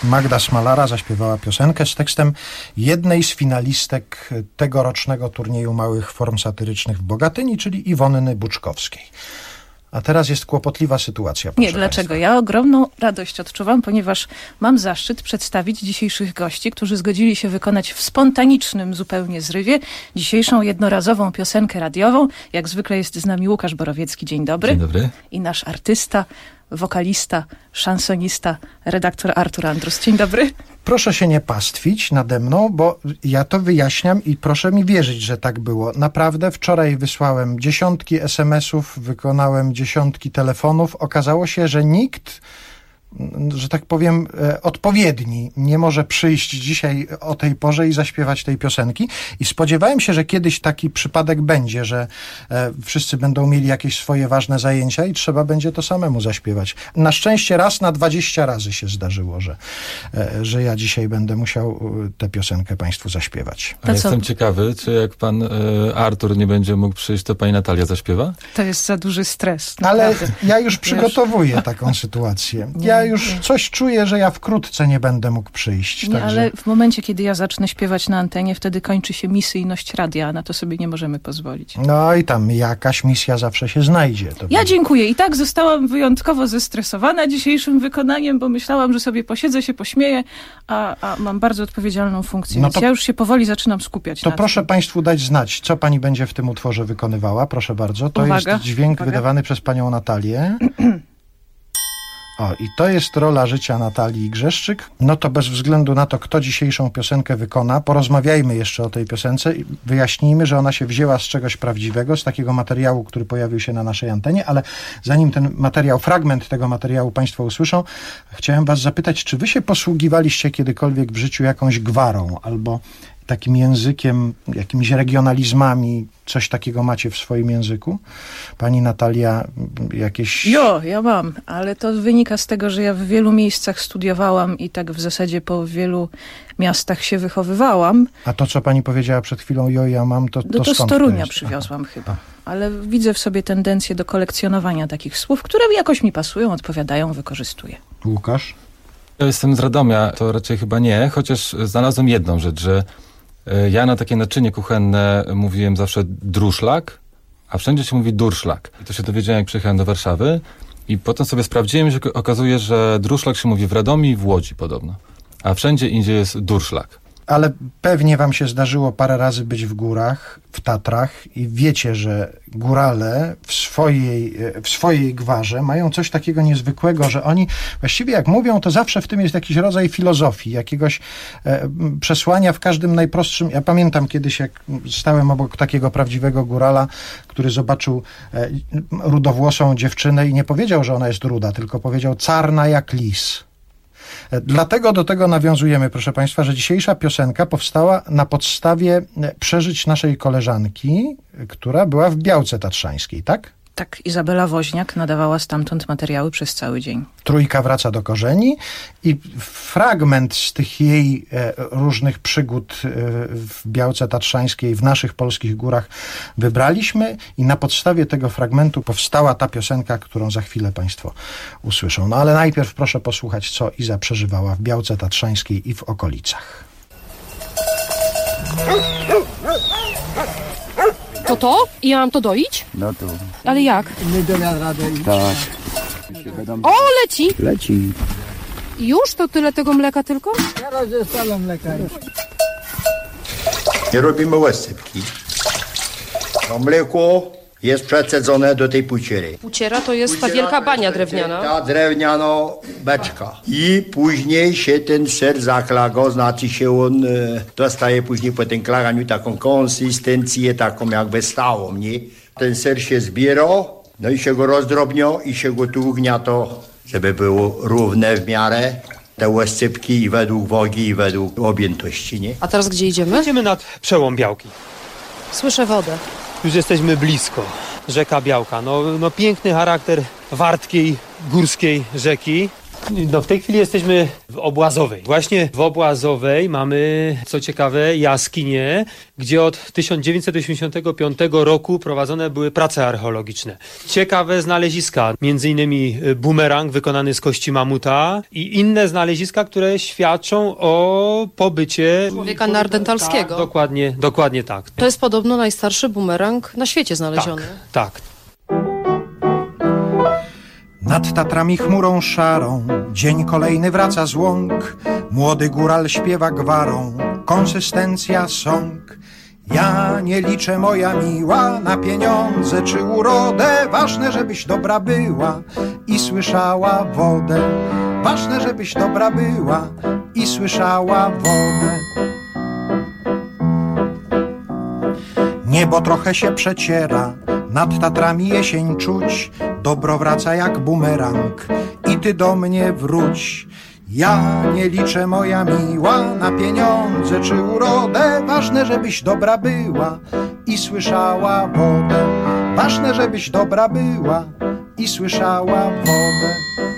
Magda Smalara zaśpiewała piosenkę z tekstem jednej z finalistek tegorocznego turnieju małych form satyrycznych w Bogatyni, czyli Iwonny Buczkowskiej. A teraz jest kłopotliwa sytuacja. Nie, dlaczego? Ja ogromną radość odczuwam, ponieważ mam zaszczyt przedstawić dzisiejszych gości, którzy zgodzili się wykonać w spontanicznym zupełnie zrywie dzisiejszą jednorazową piosenkę radiową. Jak zwykle jest z nami Łukasz Borowiecki. Dzień dobry. Dzień dobry. I nasz artysta, wokalista, szansonista, redaktor Artur Andrus. Dzień dobry. Proszę się nie pastwić nade mną, bo ja to wyjaśniam i proszę mi wierzyć, że tak było. Naprawdę wczoraj wysłałem dziesiątki SMS-ów, wykonałem dziesiątki telefonów. Okazało się, że nikt, że tak powiem, odpowiedni nie może przyjść dzisiaj o tej porze i zaśpiewać tej piosenki. I spodziewałem się, że kiedyś taki przypadek będzie, że wszyscy będą mieli jakieś swoje ważne zajęcia i trzeba będzie to samemu zaśpiewać. Na szczęście raz na 20 razy się zdarzyło, że ja dzisiaj będę musiał tę piosenkę państwu zaśpiewać. A jestem ciekawy, czy jak pan Artur nie będzie mógł przyjść, to pani Natalia zaśpiewa? To jest za duży stres. Ale ja już przygotowuję taką sytuację. Ja już coś czuję, że ja wkrótce nie będę mógł przyjść. Nie, także... ale w momencie, kiedy ja zacznę śpiewać na antenie, wtedy kończy się misyjność radia, a na to sobie nie możemy pozwolić. No i tam jakaś misja zawsze się znajdzie. Ja dziękuję. I tak zostałam wyjątkowo zestresowana dzisiejszym wykonaniem, bo myślałam, że sobie posiedzę, się pośmieję, a mam bardzo odpowiedzialną funkcję, więc ja już się powoli zaczynam skupiać na tym. To proszę państwu dać znać, co pani będzie w tym utworze wykonywała. Proszę bardzo. To jest dźwięk wydawany przez panią Natalię. O, i to jest rola życia Natalii Grzeszczyk. No to bez względu na to, kto dzisiejszą piosenkę wykona, porozmawiajmy jeszcze o tej piosence i wyjaśnijmy, że ona się wzięła z czegoś prawdziwego, z takiego materiału, który pojawił się na naszej antenie, ale zanim ten materiał, fragment tego materiału państwo usłyszą, chciałem was zapytać, czy wy się posługiwaliście kiedykolwiek w życiu jakąś gwarą albo takim językiem, jakimiś regionalizmami, coś takiego macie w swoim języku? Pani Natalia, jakieś... Ja mam, ale to wynika z tego, że ja w wielu miejscach studiowałam i tak w zasadzie po wielu miastach się wychowywałam. A to, co pani powiedziała przed chwilą, ja mam, to to z Torunia przywiozłam chyba. Ale widzę w sobie tendencję do kolekcjonowania takich słów, które jakoś mi pasują, odpowiadają, wykorzystuję. Łukasz? Ja jestem z Radomia, to raczej chyba nie, chociaż znalazłem jedną rzecz, że ja na takie naczynie kuchenne mówiłem zawsze druszlak, a wszędzie się mówi durszlak. I to się dowiedziałem, jak przyjechałem do Warszawy i potem sobie sprawdziłem, że okazuje, że druszlak się mówi w Radomiu i w Łodzi podobno, a wszędzie indziej jest durszlak. Ale pewnie wam się zdarzyło parę razy być w górach, w Tatrach i wiecie, że górale w swojej gwarze mają coś takiego niezwykłego, że oni właściwie jak mówią, to zawsze w tym jest jakiś rodzaj filozofii, jakiegoś przesłania w każdym najprostszym. Ja pamiętam kiedyś, jak stałem obok takiego prawdziwego górala, który zobaczył rudowłosą dziewczynę i nie powiedział, że ona jest ruda, tylko powiedział czarna jak lis. Dlatego do tego nawiązujemy, proszę państwa, że dzisiejsza piosenka powstała na podstawie przeżyć naszej koleżanki, która była w Białce Tatrzańskiej, tak? Tak, Izabela Woźniak nadawała stamtąd materiały przez cały dzień. Trójka wraca do korzeni i fragment z tych jej różnych przygód w Białce Tatrzańskiej, w naszych polskich górach wybraliśmy i na podstawie tego fragmentu powstała ta piosenka, którą za chwilę państwo usłyszą. No ale najpierw proszę posłuchać, co Iza przeżywała w Białce Tatrzańskiej i w okolicach. To? I ja mam to doić? No to. Ale jak? Nie da radę. Tak. O, leci! Leci. Już? To tyle tego mleka tylko? Teraz zostało mleka. Nie robimy łysypki. To mleko jest przecedzone do tej puciery. Puciera to jest ta wielka bania drewniana. Ta drewniana beczka. I później się ten ser zaklaga, znaczy się on dostaje później po tym klaganiu taką konsystencję, taką jakby stałą, nie? Ten ser się zbiera, no i się go rozdrobnia i się go tu ugniato, żeby było równe w miarę. Te łysypki i według wagi i według objętości, nie? A teraz gdzie idziemy? Idziemy nad przełom Białki. Słyszę wodę. Już jesteśmy blisko. Rzeka Białka. No piękny charakter wartkiej, górskiej rzeki. No, w tej chwili jesteśmy w Obłazowej. Właśnie w Obłazowej mamy, co ciekawe, jaskinie, gdzie od 1985 roku prowadzone były prace archeologiczne. Ciekawe znaleziska, między innymi bumerang wykonany z kości mamuta i inne znaleziska, które świadczą o pobycie człowieka neandertalskiego. Tak, dokładnie tak. To jest podobno najstarszy bumerang na świecie znaleziony. Tak. Nad Tatrami chmurą szarą, dzień kolejny wraca z łąk. Młody góral śpiewa gwarą, konsystencja sąk. Ja nie liczę, moja miła, na pieniądze czy urodę. Ważne, żebyś dobra była i słyszała wodę. Ważne, żebyś dobra była i słyszała wodę. Niebo trochę się przeciera, nad Tatrami jesień czuć. Dobro wraca jak bumerang i ty do mnie wróć. Ja nie liczę, moja miła, na pieniądze czy urodę. Ważne, żebyś dobra była i słyszała wodę. Ważne, żebyś dobra była i słyszała wodę.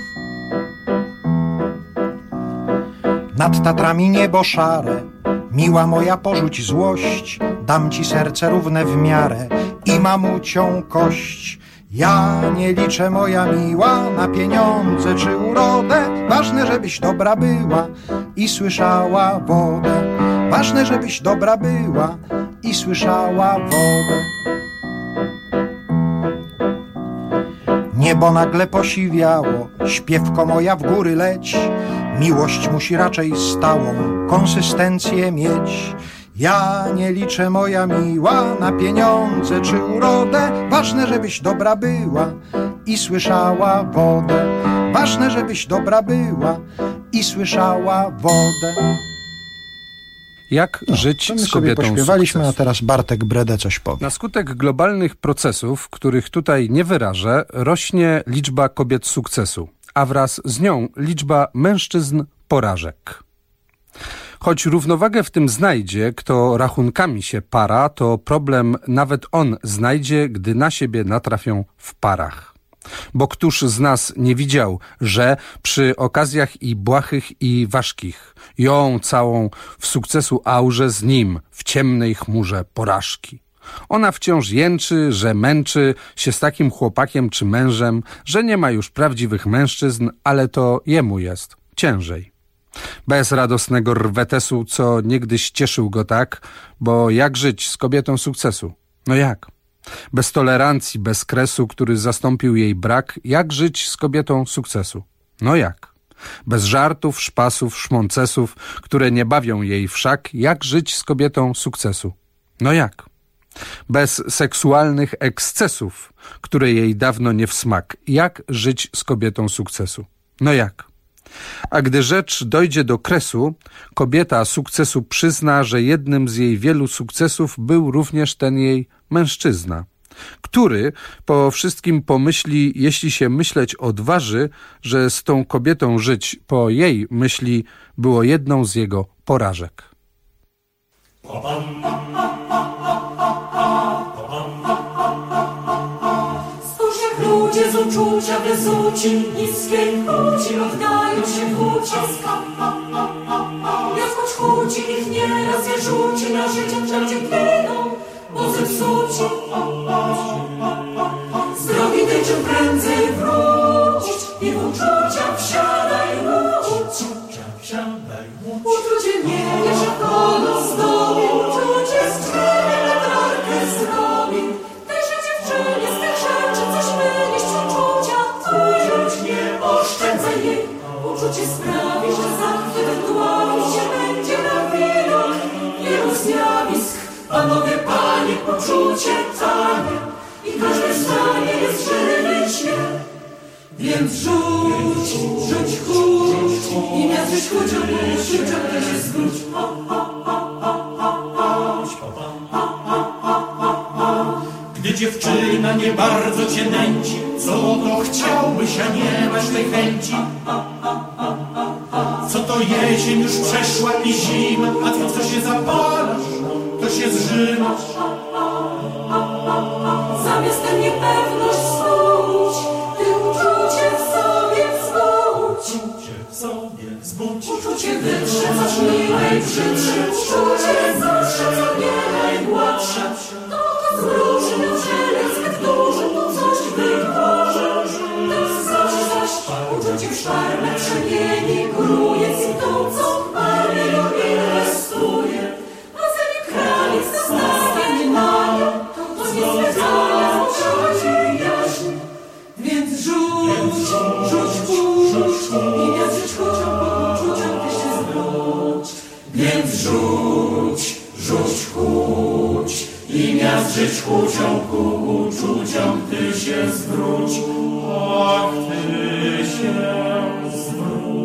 Nad Tatrami niebo szare, miła moja, porzuć złość. Dam ci serce równe w miarę i mamucią kość. Ja nie liczę, moja miła, na pieniądze czy urodę. Ważne, żebyś dobra była i słyszała wodę. Ważne, żebyś dobra była i słyszała wodę. Niebo nagle posiwiało, śpiewko moja w góry leć. Miłość musi raczej stałą konsystencję mieć. Ja nie liczę, moja miła, na pieniądze czy urodę. Ważne, żebyś dobra była i słyszała wodę. Ważne, żebyś dobra była i słyszała wodę. Jak żyć z kobietą pośpiewaliśmy, sukcesu? a teraz Bartek Brede coś powie. Na skutek globalnych procesów, których tutaj nie wyrażę, rośnie liczba kobiet sukcesu, a wraz z nią liczba mężczyzn porażek. Choć równowagę w tym znajdzie, kto rachunkami się para, to problem nawet on znajdzie, gdy na siebie natrafią w parach. Bo któż z nas nie widział, że przy okazjach i błahych i ważkich, ją całą w sukcesu aurze z nim, w ciemnej chmurze porażki. Ona wciąż jęczy, że męczy się z takim chłopakiem czy mężem, że nie ma już prawdziwych mężczyzn, ale to jemu jest ciężej. Bez radosnego rwetesu, co niegdyś cieszył go tak, bo jak żyć z kobietą sukcesu? No jak? Bez tolerancji, bez kresu, który zastąpił jej brak, jak żyć z kobietą sukcesu? No jak? Bez żartów, szpasów, szmoncesów, które nie bawią jej wszak, jak żyć z kobietą sukcesu? No jak? Bez seksualnych ekscesów, które jej dawno nie w smak, jak żyć z kobietą sukcesu? No jak? A gdy rzecz dojdzie do kresu, kobieta sukcesu przyzna, że jednym z jej wielu sukcesów był również ten jej mężczyzna, który po wszystkim pomyśli, jeśli się myśleć odważy, że z tą kobietą żyć po jej myśli było jedną z jego porażek. Ludzie z uczucia wyzuci, niskiej płci oddają się w ucisk. Jak choć kłóci ich nieraz je rzuci, na życie wszędzie giną, bo zepsuci. Z drogi tej czym prędzej wróć i w uczucia wsiadaj łódź. Uczucie nie, że kogo zdobi, uczucie strzeli, latarkę zrobi. Tejże dziewczynie z tych rzeczy coś mylić uczucia. Uczuć nie oszczędzaj jej. Uczucie sprawi, że zachwyt dłoni się będzie na widok wielu zjawisk. Panowie, panie, uczucie tanie i każde zdanie jest żywić je. Więc rzuć chuć i miast żyć chuć, uczucia się zwróć. Gdy dziewczyna nie bardzo cię nęci, co to chciałbyś, a nie masz tej chęci? Co to jesień już przeszła i zima, a ty co się zapalasz, to się zżymasz. Zamiast tę niepewność snuć, ty uczucie w sobie wzbudź. w życiu, czucie zawsze co nie najgładsze. To wróży do żelazek duży, to coś wytworzy. To zaś uczucie w szparne przemieni kruje z tą, co marnie inwestuje. A zanim kraniec na stawę nie mają, to nie spędzają czasie jaźń. Więc rzuć i miast uczuciom ty się zwróć. Więc rzuć chuć i miast żyć chuciom ku uczuciom ty się zwróć. Och, ty się zwróć.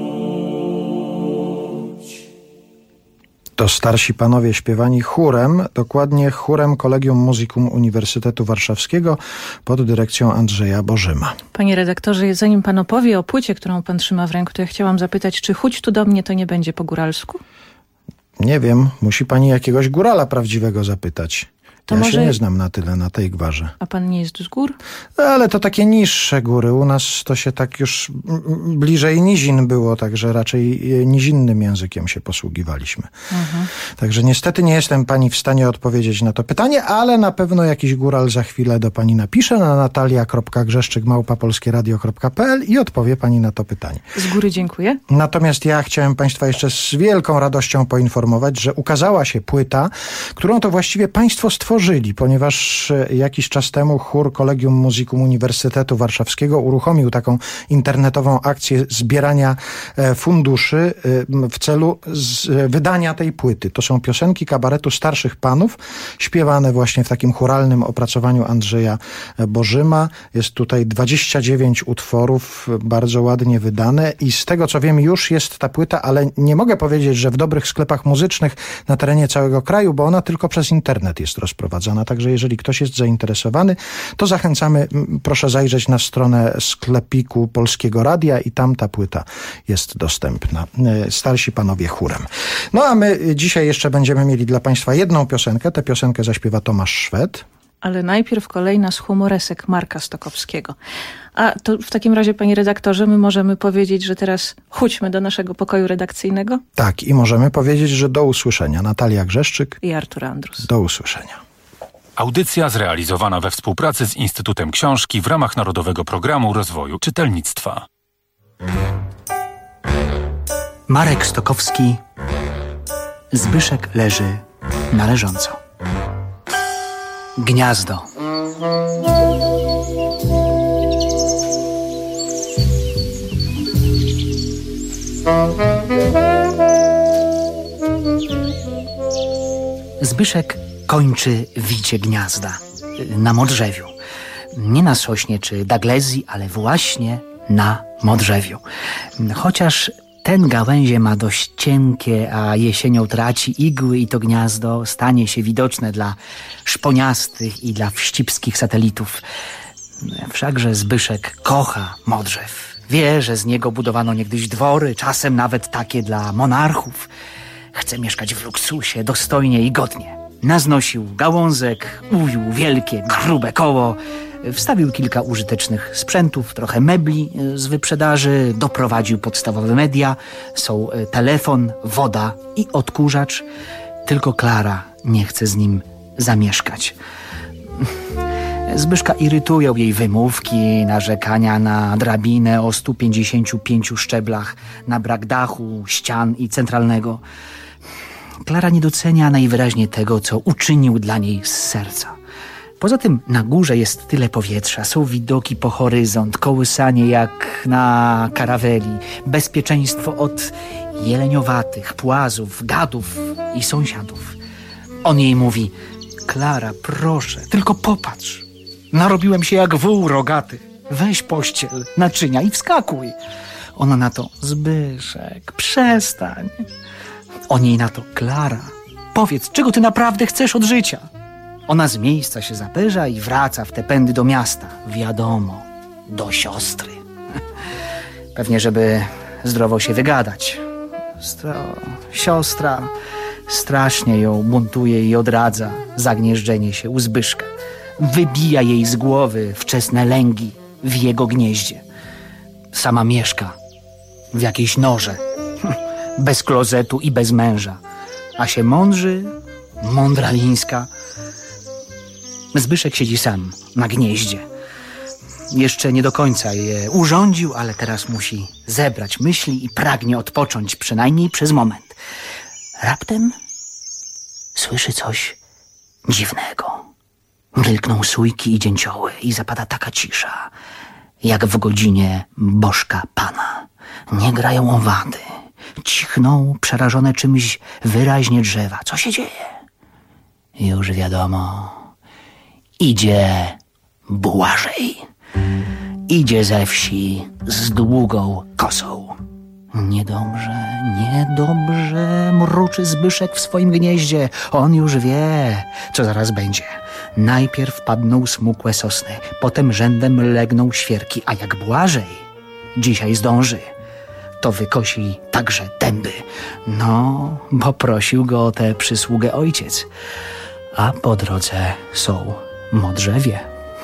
To starsi panowie śpiewani chórem, dokładnie chórem Collegium Musicum Uniwersytetu Warszawskiego pod dyrekcją Andrzeja Bożyma. Panie redaktorze, zanim pan opowie o płycie, którą pan trzyma w ręku, to ja chciałam zapytać, czy Chódź tu do mnie to nie będzie po góralsku? Nie wiem, musi pani jakiegoś górala prawdziwego zapytać. To ja może... się nie znam na tyle na tej gwarze. A pan nie jest z gór? Ale to takie niższe góry. U nas to się tak już bliżej nizin było, także raczej nizinnym językiem się posługiwaliśmy. Także niestety nie jestem pani w stanie odpowiedzieć na to pytanie, ale na pewno jakiś góral za chwilę do pani napisze na natalia.grzeszczyk@polskieradio.pl i odpowie pani na to pytanie. Z góry dziękuję. Natomiast ja chciałem państwa jeszcze z wielką radością poinformować, że ukazała się płyta, którą to właściwie państwo stworzyli, ponieważ jakiś czas temu chór Collegium Musicum Uniwersytetu Warszawskiego uruchomił taką internetową akcję zbierania funduszy w celu wydania tej płyty. To są piosenki kabaretu Starszych Panów, śpiewane właśnie w takim chóralnym opracowaniu Andrzeja Bożyma. Jest tutaj 29 utworów, bardzo ładnie wydane i z tego co wiem już jest ta płyta, ale nie mogę powiedzieć, że w dobrych sklepach muzycznych na terenie całego kraju, bo ona tylko przez internet jest rozprowadzana. Także jeżeli ktoś jest zainteresowany, to zachęcamy, proszę zajrzeć na stronę sklepiku Polskiego Radia i tam ta płyta jest dostępna. Starsi panowie chórem. No a my dzisiaj jeszcze będziemy mieli dla państwa jedną piosenkę. Tę piosenkę zaśpiewa Tomasz Szwed. Ale najpierw kolejna z humoresek Marka Stokowskiego. A to w takim razie, panie redaktorze, my możemy powiedzieć, że teraz chodźmy do naszego pokoju redakcyjnego? Tak, i możemy powiedzieć, że do usłyszenia. Natalia Grzeszczyk i Artur Andrus. Do usłyszenia. Audycja zrealizowana we współpracy z Instytutem Książki w ramach Narodowego Programu Rozwoju Czytelnictwa. Marek Stokowski. Zbyszek leży na leżąco. Gniazdo. Zbyszek kończy wicie gniazda na modrzewiu. Nie na sośnie czy daglezji, ale właśnie na modrzewiu. Chociaż ten gałęzie ma dość cienkie, a jesienią traci igły i to gniazdo stanie się widoczne dla szponiastych i dla wścibskich satelitów. Wszakże Zbyszek kocha modrzew. Wie, że z niego budowano niegdyś dwory, czasem nawet takie dla monarchów. Chce mieszkać w luksusie, dostojnie i godnie. Naznosił gałązek, uwił wielkie, grube koło, wstawił kilka użytecznych sprzętów, trochę mebli z wyprzedaży, doprowadził podstawowe media, są telefon, woda i odkurzacz. Tylko Klara nie chce z nim zamieszkać. Zbyszka irytują jej wymówki, narzekania na drabinę o 155 szczeblach, na brak dachu, ścian i centralnego. Klara nie docenia najwyraźniej tego, co uczynił dla niej z serca. Poza tym na górze jest tyle powietrza, są widoki po horyzont, kołysanie jak na karaweli, bezpieczeństwo od jeleniowatych, płazów, gadów i sąsiadów. On jej mówi: Klara, proszę, tylko popatrz. Narobiłem się jak wół rogaty. Weź pościel, naczynia i wskakuj. Ona na to: Zbyszek, przestań. On jej na to: Klara, powiedz, czego ty naprawdę chcesz od życia? Ona z miejsca się zaperza i wraca w te pędy do miasta. Wiadomo, do siostry. Pewnie, żeby zdrowo się wygadać. Siostra strasznie ją buntuje i odradza zagnieżdżenie się u Zbyszka. Wybija jej z głowy wczesne lęgi w jego gnieździe. Sama mieszka w jakiejś norze, bez klozetu i bez męża. a się mądrzy, mądra Lińska. Zbyszek siedzi sam na gnieździe. Jeszcze nie do końca je urządził, ale teraz musi zebrać myśli i pragnie odpocząć, przynajmniej przez moment. Raptem słyszy coś dziwnego. Milkną sójki i dzięcioły i zapada taka cisza, jak w godzinie bożka Pana. Nie grają owady, cichną przerażone czymś wyraźnie drzewa. Co się dzieje? Już wiadomo. Idzie Błażej. Idzie ze wsi z długą kosą. Niedobrze, niedobrze, mruczy Zbyszek w swoim gnieździe. On już wie, co zaraz będzie. Najpierw padną smukłe sosny, potem rzędem legną świerki, a jak Błażej dzisiaj zdąży, to wykosi także dęby. No, bo prosił go o tę przysługę ojciec. A po drodze są modrzewie.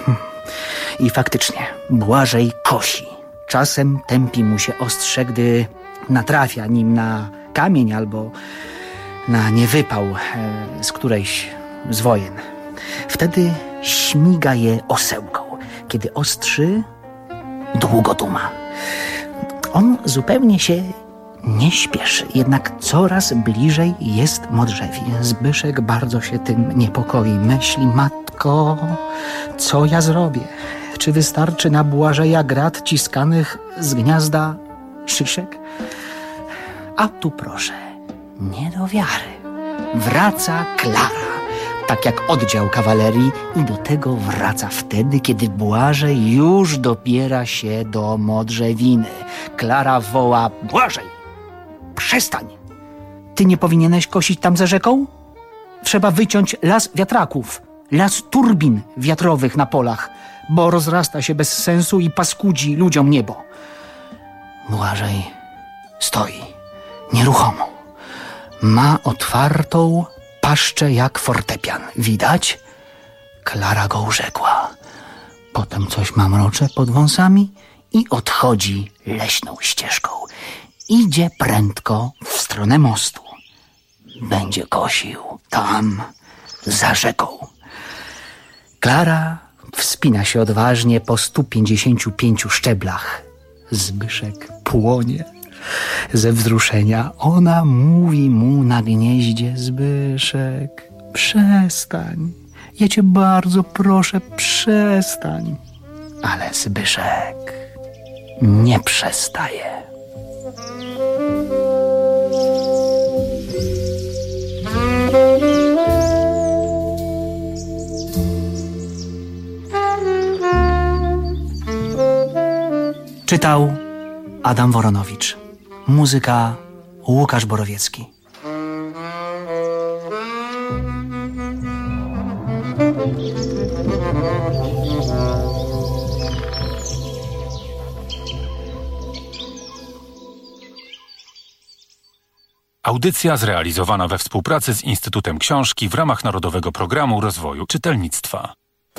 I faktycznie, Błażej kosi. Czasem tępi mu się ostrze, gdy natrafia nim na kamień albo na niewypał z którejś z wojen. Wtedy śmiga je osełką. Kiedy ostrzy, długo duma. On zupełnie się nie śpieszy, jednak coraz bliżej jest modrzewi. Zbyszek bardzo się tym niepokoi. Myśli, matko, co ja zrobię? Czy wystarczy na Błażeja grat ciskanych z gniazda szyszek? A tu proszę, nie do wiary. Wraca Klara, tak jak oddział kawalerii, i do tego wraca wtedy, kiedy Błażej już dobiera się do modrzewiny. Klara woła: Błażej, przestań! Ty nie powinieneś kosić tam za rzeką? Trzeba wyciąć las wiatraków, las turbin wiatrowych na polach, bo rozrasta się bez sensu i paskudzi ludziom niebo. Błażej stoi nieruchomo. Ma otwartą paszczę jak fortepian. Widać? Klara go urzekła. Potem coś mamrocze pod wąsami i odchodzi leśną ścieżką. Idzie prędko w stronę mostu. Będzie kosił tam, za rzeką. Klara wspina się odważnie po 155 szczeblach. Zbyszek płonie ze wzruszenia. Ona mówi mu na gnieździe: Zbyszek, przestań. Ja cię bardzo proszę, przestań. Ale Zbyszek nie przestaje. Czytał Adam Woronowicz. Muzyka Łukasz Borowiecki. Audycja zrealizowana we współpracy z Instytutem Książki w ramach Narodowego Programu Rozwoju Czytelnictwa.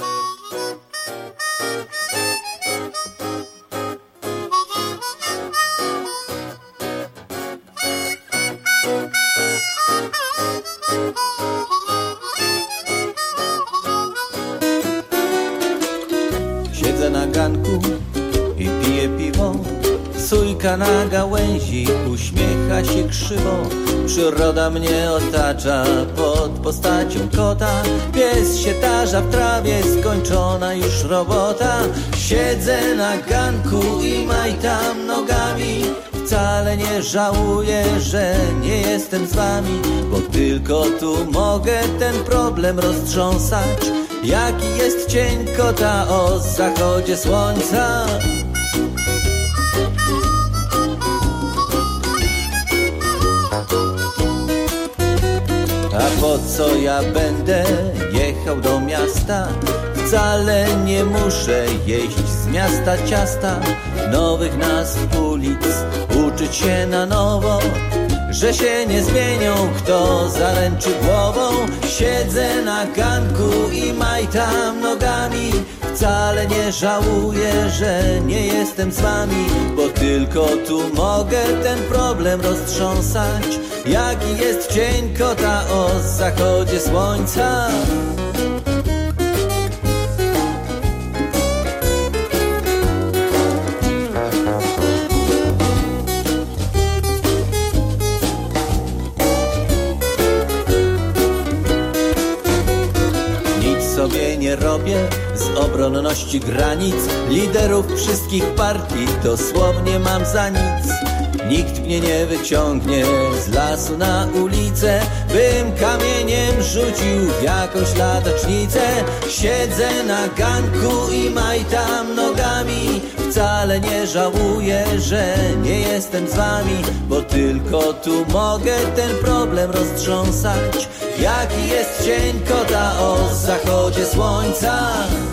Siedzę na ganku i piję piwo. Sójka na gałęzi uśmiecha się krzywo. Przyroda mnie otacza pod postacią kota. Pies się tarza w trawie, skończona już robota. Siedzę na ganku i majtam nogami. Wcale nie żałuję, że nie jestem z wami, bo tylko tu mogę ten problem roztrząsać. Jaki jest cień kota o zachodzie słońca? A po co ja będę jechał do miasta? Wcale nie muszę jeść z miasta ciasta. Nowych nazw ulic uczyć się na nowo, że się nie zmienią, kto zaręczy głową. Siedzę na ganku i majtam nogami. Wcale nie żałuję, że nie jestem z wami, bo tylko tu mogę ten problem roztrząsać. Jaki jest cień kota o zachodzie słońca. Sobie nie robię z obronności granic, liderów wszystkich partii dosłownie mam za nic. Nikt mnie nie wyciągnie z lasu na ulicę, bym kamieniem rzucił w jakąś ladacznicę. Siedzę na ganku i majtam nogami, wcale nie żałuję, że nie jestem z wami, bo tylko tu mogę ten problem roztrząsać. Jaki jest cień kota o zachodzie słońca.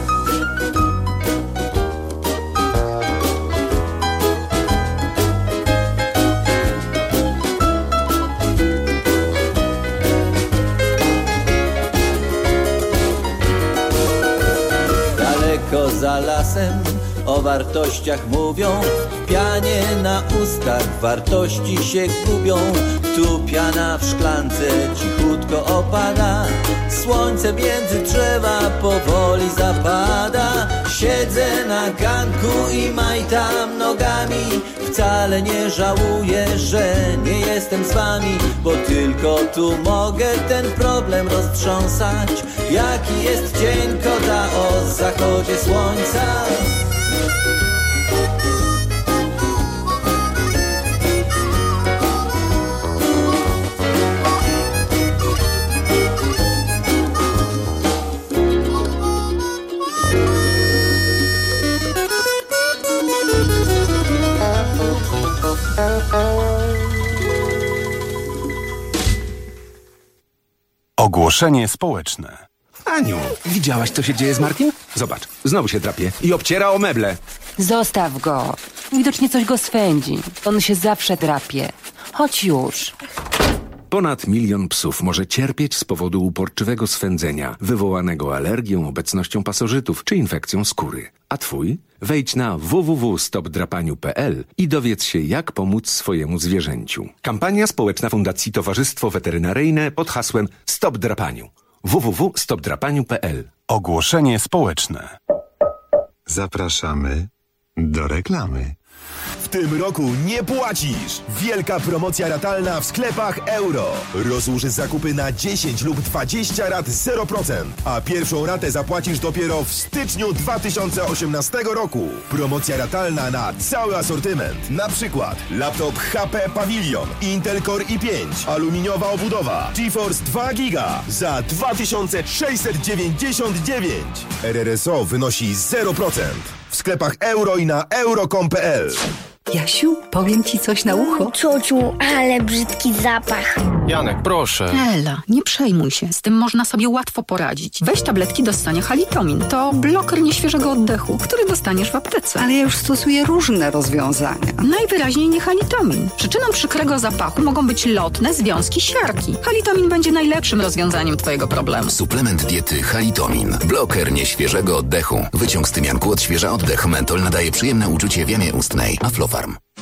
Daleko za lasem o wartościach mówią, pianie na ustach wartości się gubią. Tu piana w szklance cichutko opada, słońce między drzewa powoli zapada. Siedzę na ganku i majtam nogami, wcale nie żałuję, że nie jestem z wami, bo tylko tu mogę ten problem roztrząsać. Jaki jest cień kota o zachodzie słońca. Ogłoszenie społeczne. Aniu, widziałaś, co się dzieje z Markiem? Zobacz, znowu się drapie i obciera o meble. Zostaw go. Widocznie coś go swędzi. On się zawsze drapie. Chodź już. Ponad 1 milion psów może cierpieć z powodu uporczywego swędzenia, wywołanego alergią, obecnością pasożytów czy infekcją skóry. A twój? Wejdź na www.stopdrapaniu.pl i dowiedz się, jak pomóc swojemu zwierzęciu. Kampania społeczna Fundacji Towarzystwo Weterynaryjne pod hasłem Stop Drapaniu. www.stopdrapaniu.pl. Ogłoszenie społeczne. Zapraszamy do reklamy. W tym roku nie płacisz! Wielka promocja ratalna w sklepach Euro. Rozłóż zakupy na 10 lub 20 rat 0%, a pierwszą ratę zapłacisz dopiero w styczniu 2018 roku. Promocja ratalna na cały asortyment. Na przykład laptop HP Pavilion, Intel Core i5, aluminiowa obudowa, GeForce 2 GB za 2699. RRSO wynosi 0%. W sklepach Euro i na euro.com.pl. Jasiu, powiem ci coś na ucho. Ciociu, ale brzydki zapach. Janek, proszę. Ela, nie przejmuj się. Z tym można sobie łatwo poradzić. Weź tabletki do ssania Halitomin. To bloker nieświeżego oddechu, który dostaniesz w aptece. Ale ja już stosuję różne rozwiązania. Najwyraźniej nie Halitomin. Przyczyną przykrego zapachu mogą być lotne związki siarki. Halitomin będzie najlepszym rozwiązaniem twojego problemu. Suplement diety Halitomin. Bloker nieświeżego oddechu. Wyciąg z tymianku odświeża oddech. Mentol nadaje przyjemne uczucie w jamie ustnej. Aflofarm.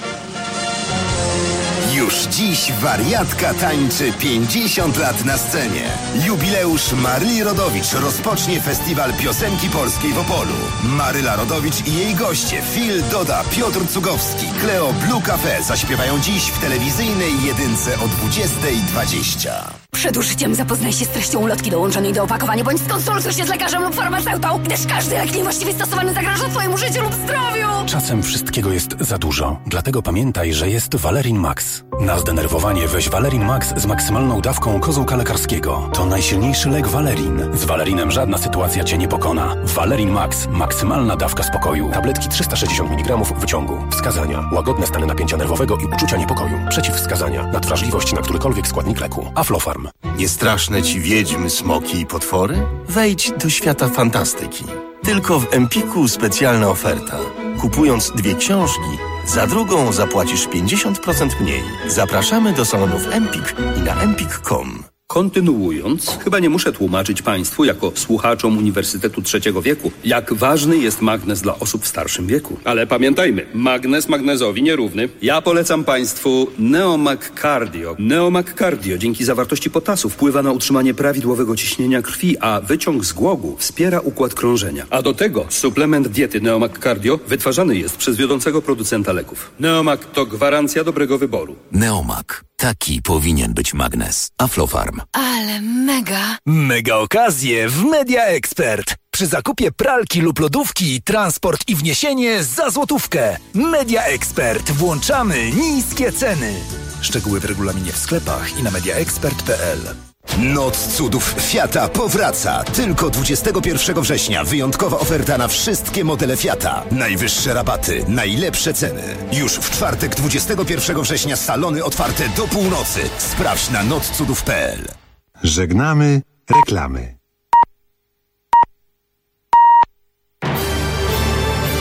Już dziś wariatka tańczy 50 lat na scenie. Jubileusz Maryli Rodowicz rozpocznie festiwal piosenki polskiej w Opolu. Maryla Rodowicz i jej goście Phil, Doda, Piotr Cugowski, Cleo, Blue Cafe zaśpiewają dziś w telewizyjnej jedynce o 20:20. Przed użyciem zapoznaj się z treścią ulotki dołączonej do opakowania, bądź skonsultuj się z lekarzem lub farmaceutą, gdyż każdy lek niewłaściwie stosowany zagraża twojemu życiu lub zdrowiu. Czasem wszystkiego jest za dużo, dlatego pamiętaj, że jest Valerin Max. Na zdenerwowanie weź Valerin Max z maksymalną dawką kozłka lekarskiego. To najsilniejszy lek Valerin. Z Valerinem żadna sytuacja cię nie pokona. Valerin Max. Maksymalna dawka spokoju. Tabletki 360 mg w wyciągu. Wskazania. Łagodne stany napięcia nerwowego i uczucia niepokoju. Przeciwwskazania. Nadwrażliwość na którykolwiek składnik leku. Aflofarm. Nie straszne ci wiedźmy, smoki i potwory? Wejdź do świata fantastyki. Tylko w Empiku specjalna oferta. Kupując 2 książki, za drugą zapłacisz 50% mniej. Zapraszamy do salonów Empik i na empik.com. Kontynuując, chyba nie muszę tłumaczyć Państwu, jako słuchaczom Uniwersytetu III wieku, jak ważny jest magnez dla osób w starszym wieku. Ale pamiętajmy, magnez magnezowi nierówny. Ja polecam Państwu Neomag Cardio. Neomag Cardio dzięki zawartości potasu wpływa na utrzymanie prawidłowego ciśnienia krwi, a wyciąg z głogu wspiera układ krążenia. A do tego suplement diety Neomag Cardio wytwarzany jest przez wiodącego producenta leków. Neomag to gwarancja dobrego wyboru. Neomag. Taki powinien być magnez. Aflofarm. Ale mega! Mega okazje w Media Expert. Przy zakupie pralki lub lodówki, transport i wniesienie za złotówkę. Media Expert. Włączamy niskie ceny. Szczegóły w regulaminie w sklepach i na mediaexpert.pl. Noc cudów Fiata powraca. Tylko 21 września wyjątkowa oferta na wszystkie modele Fiata. Najwyższe rabaty, najlepsze ceny. Już w czwartek 21 września salony otwarte do północy. Sprawdź na notcudów.pl. Żegnamy reklamy.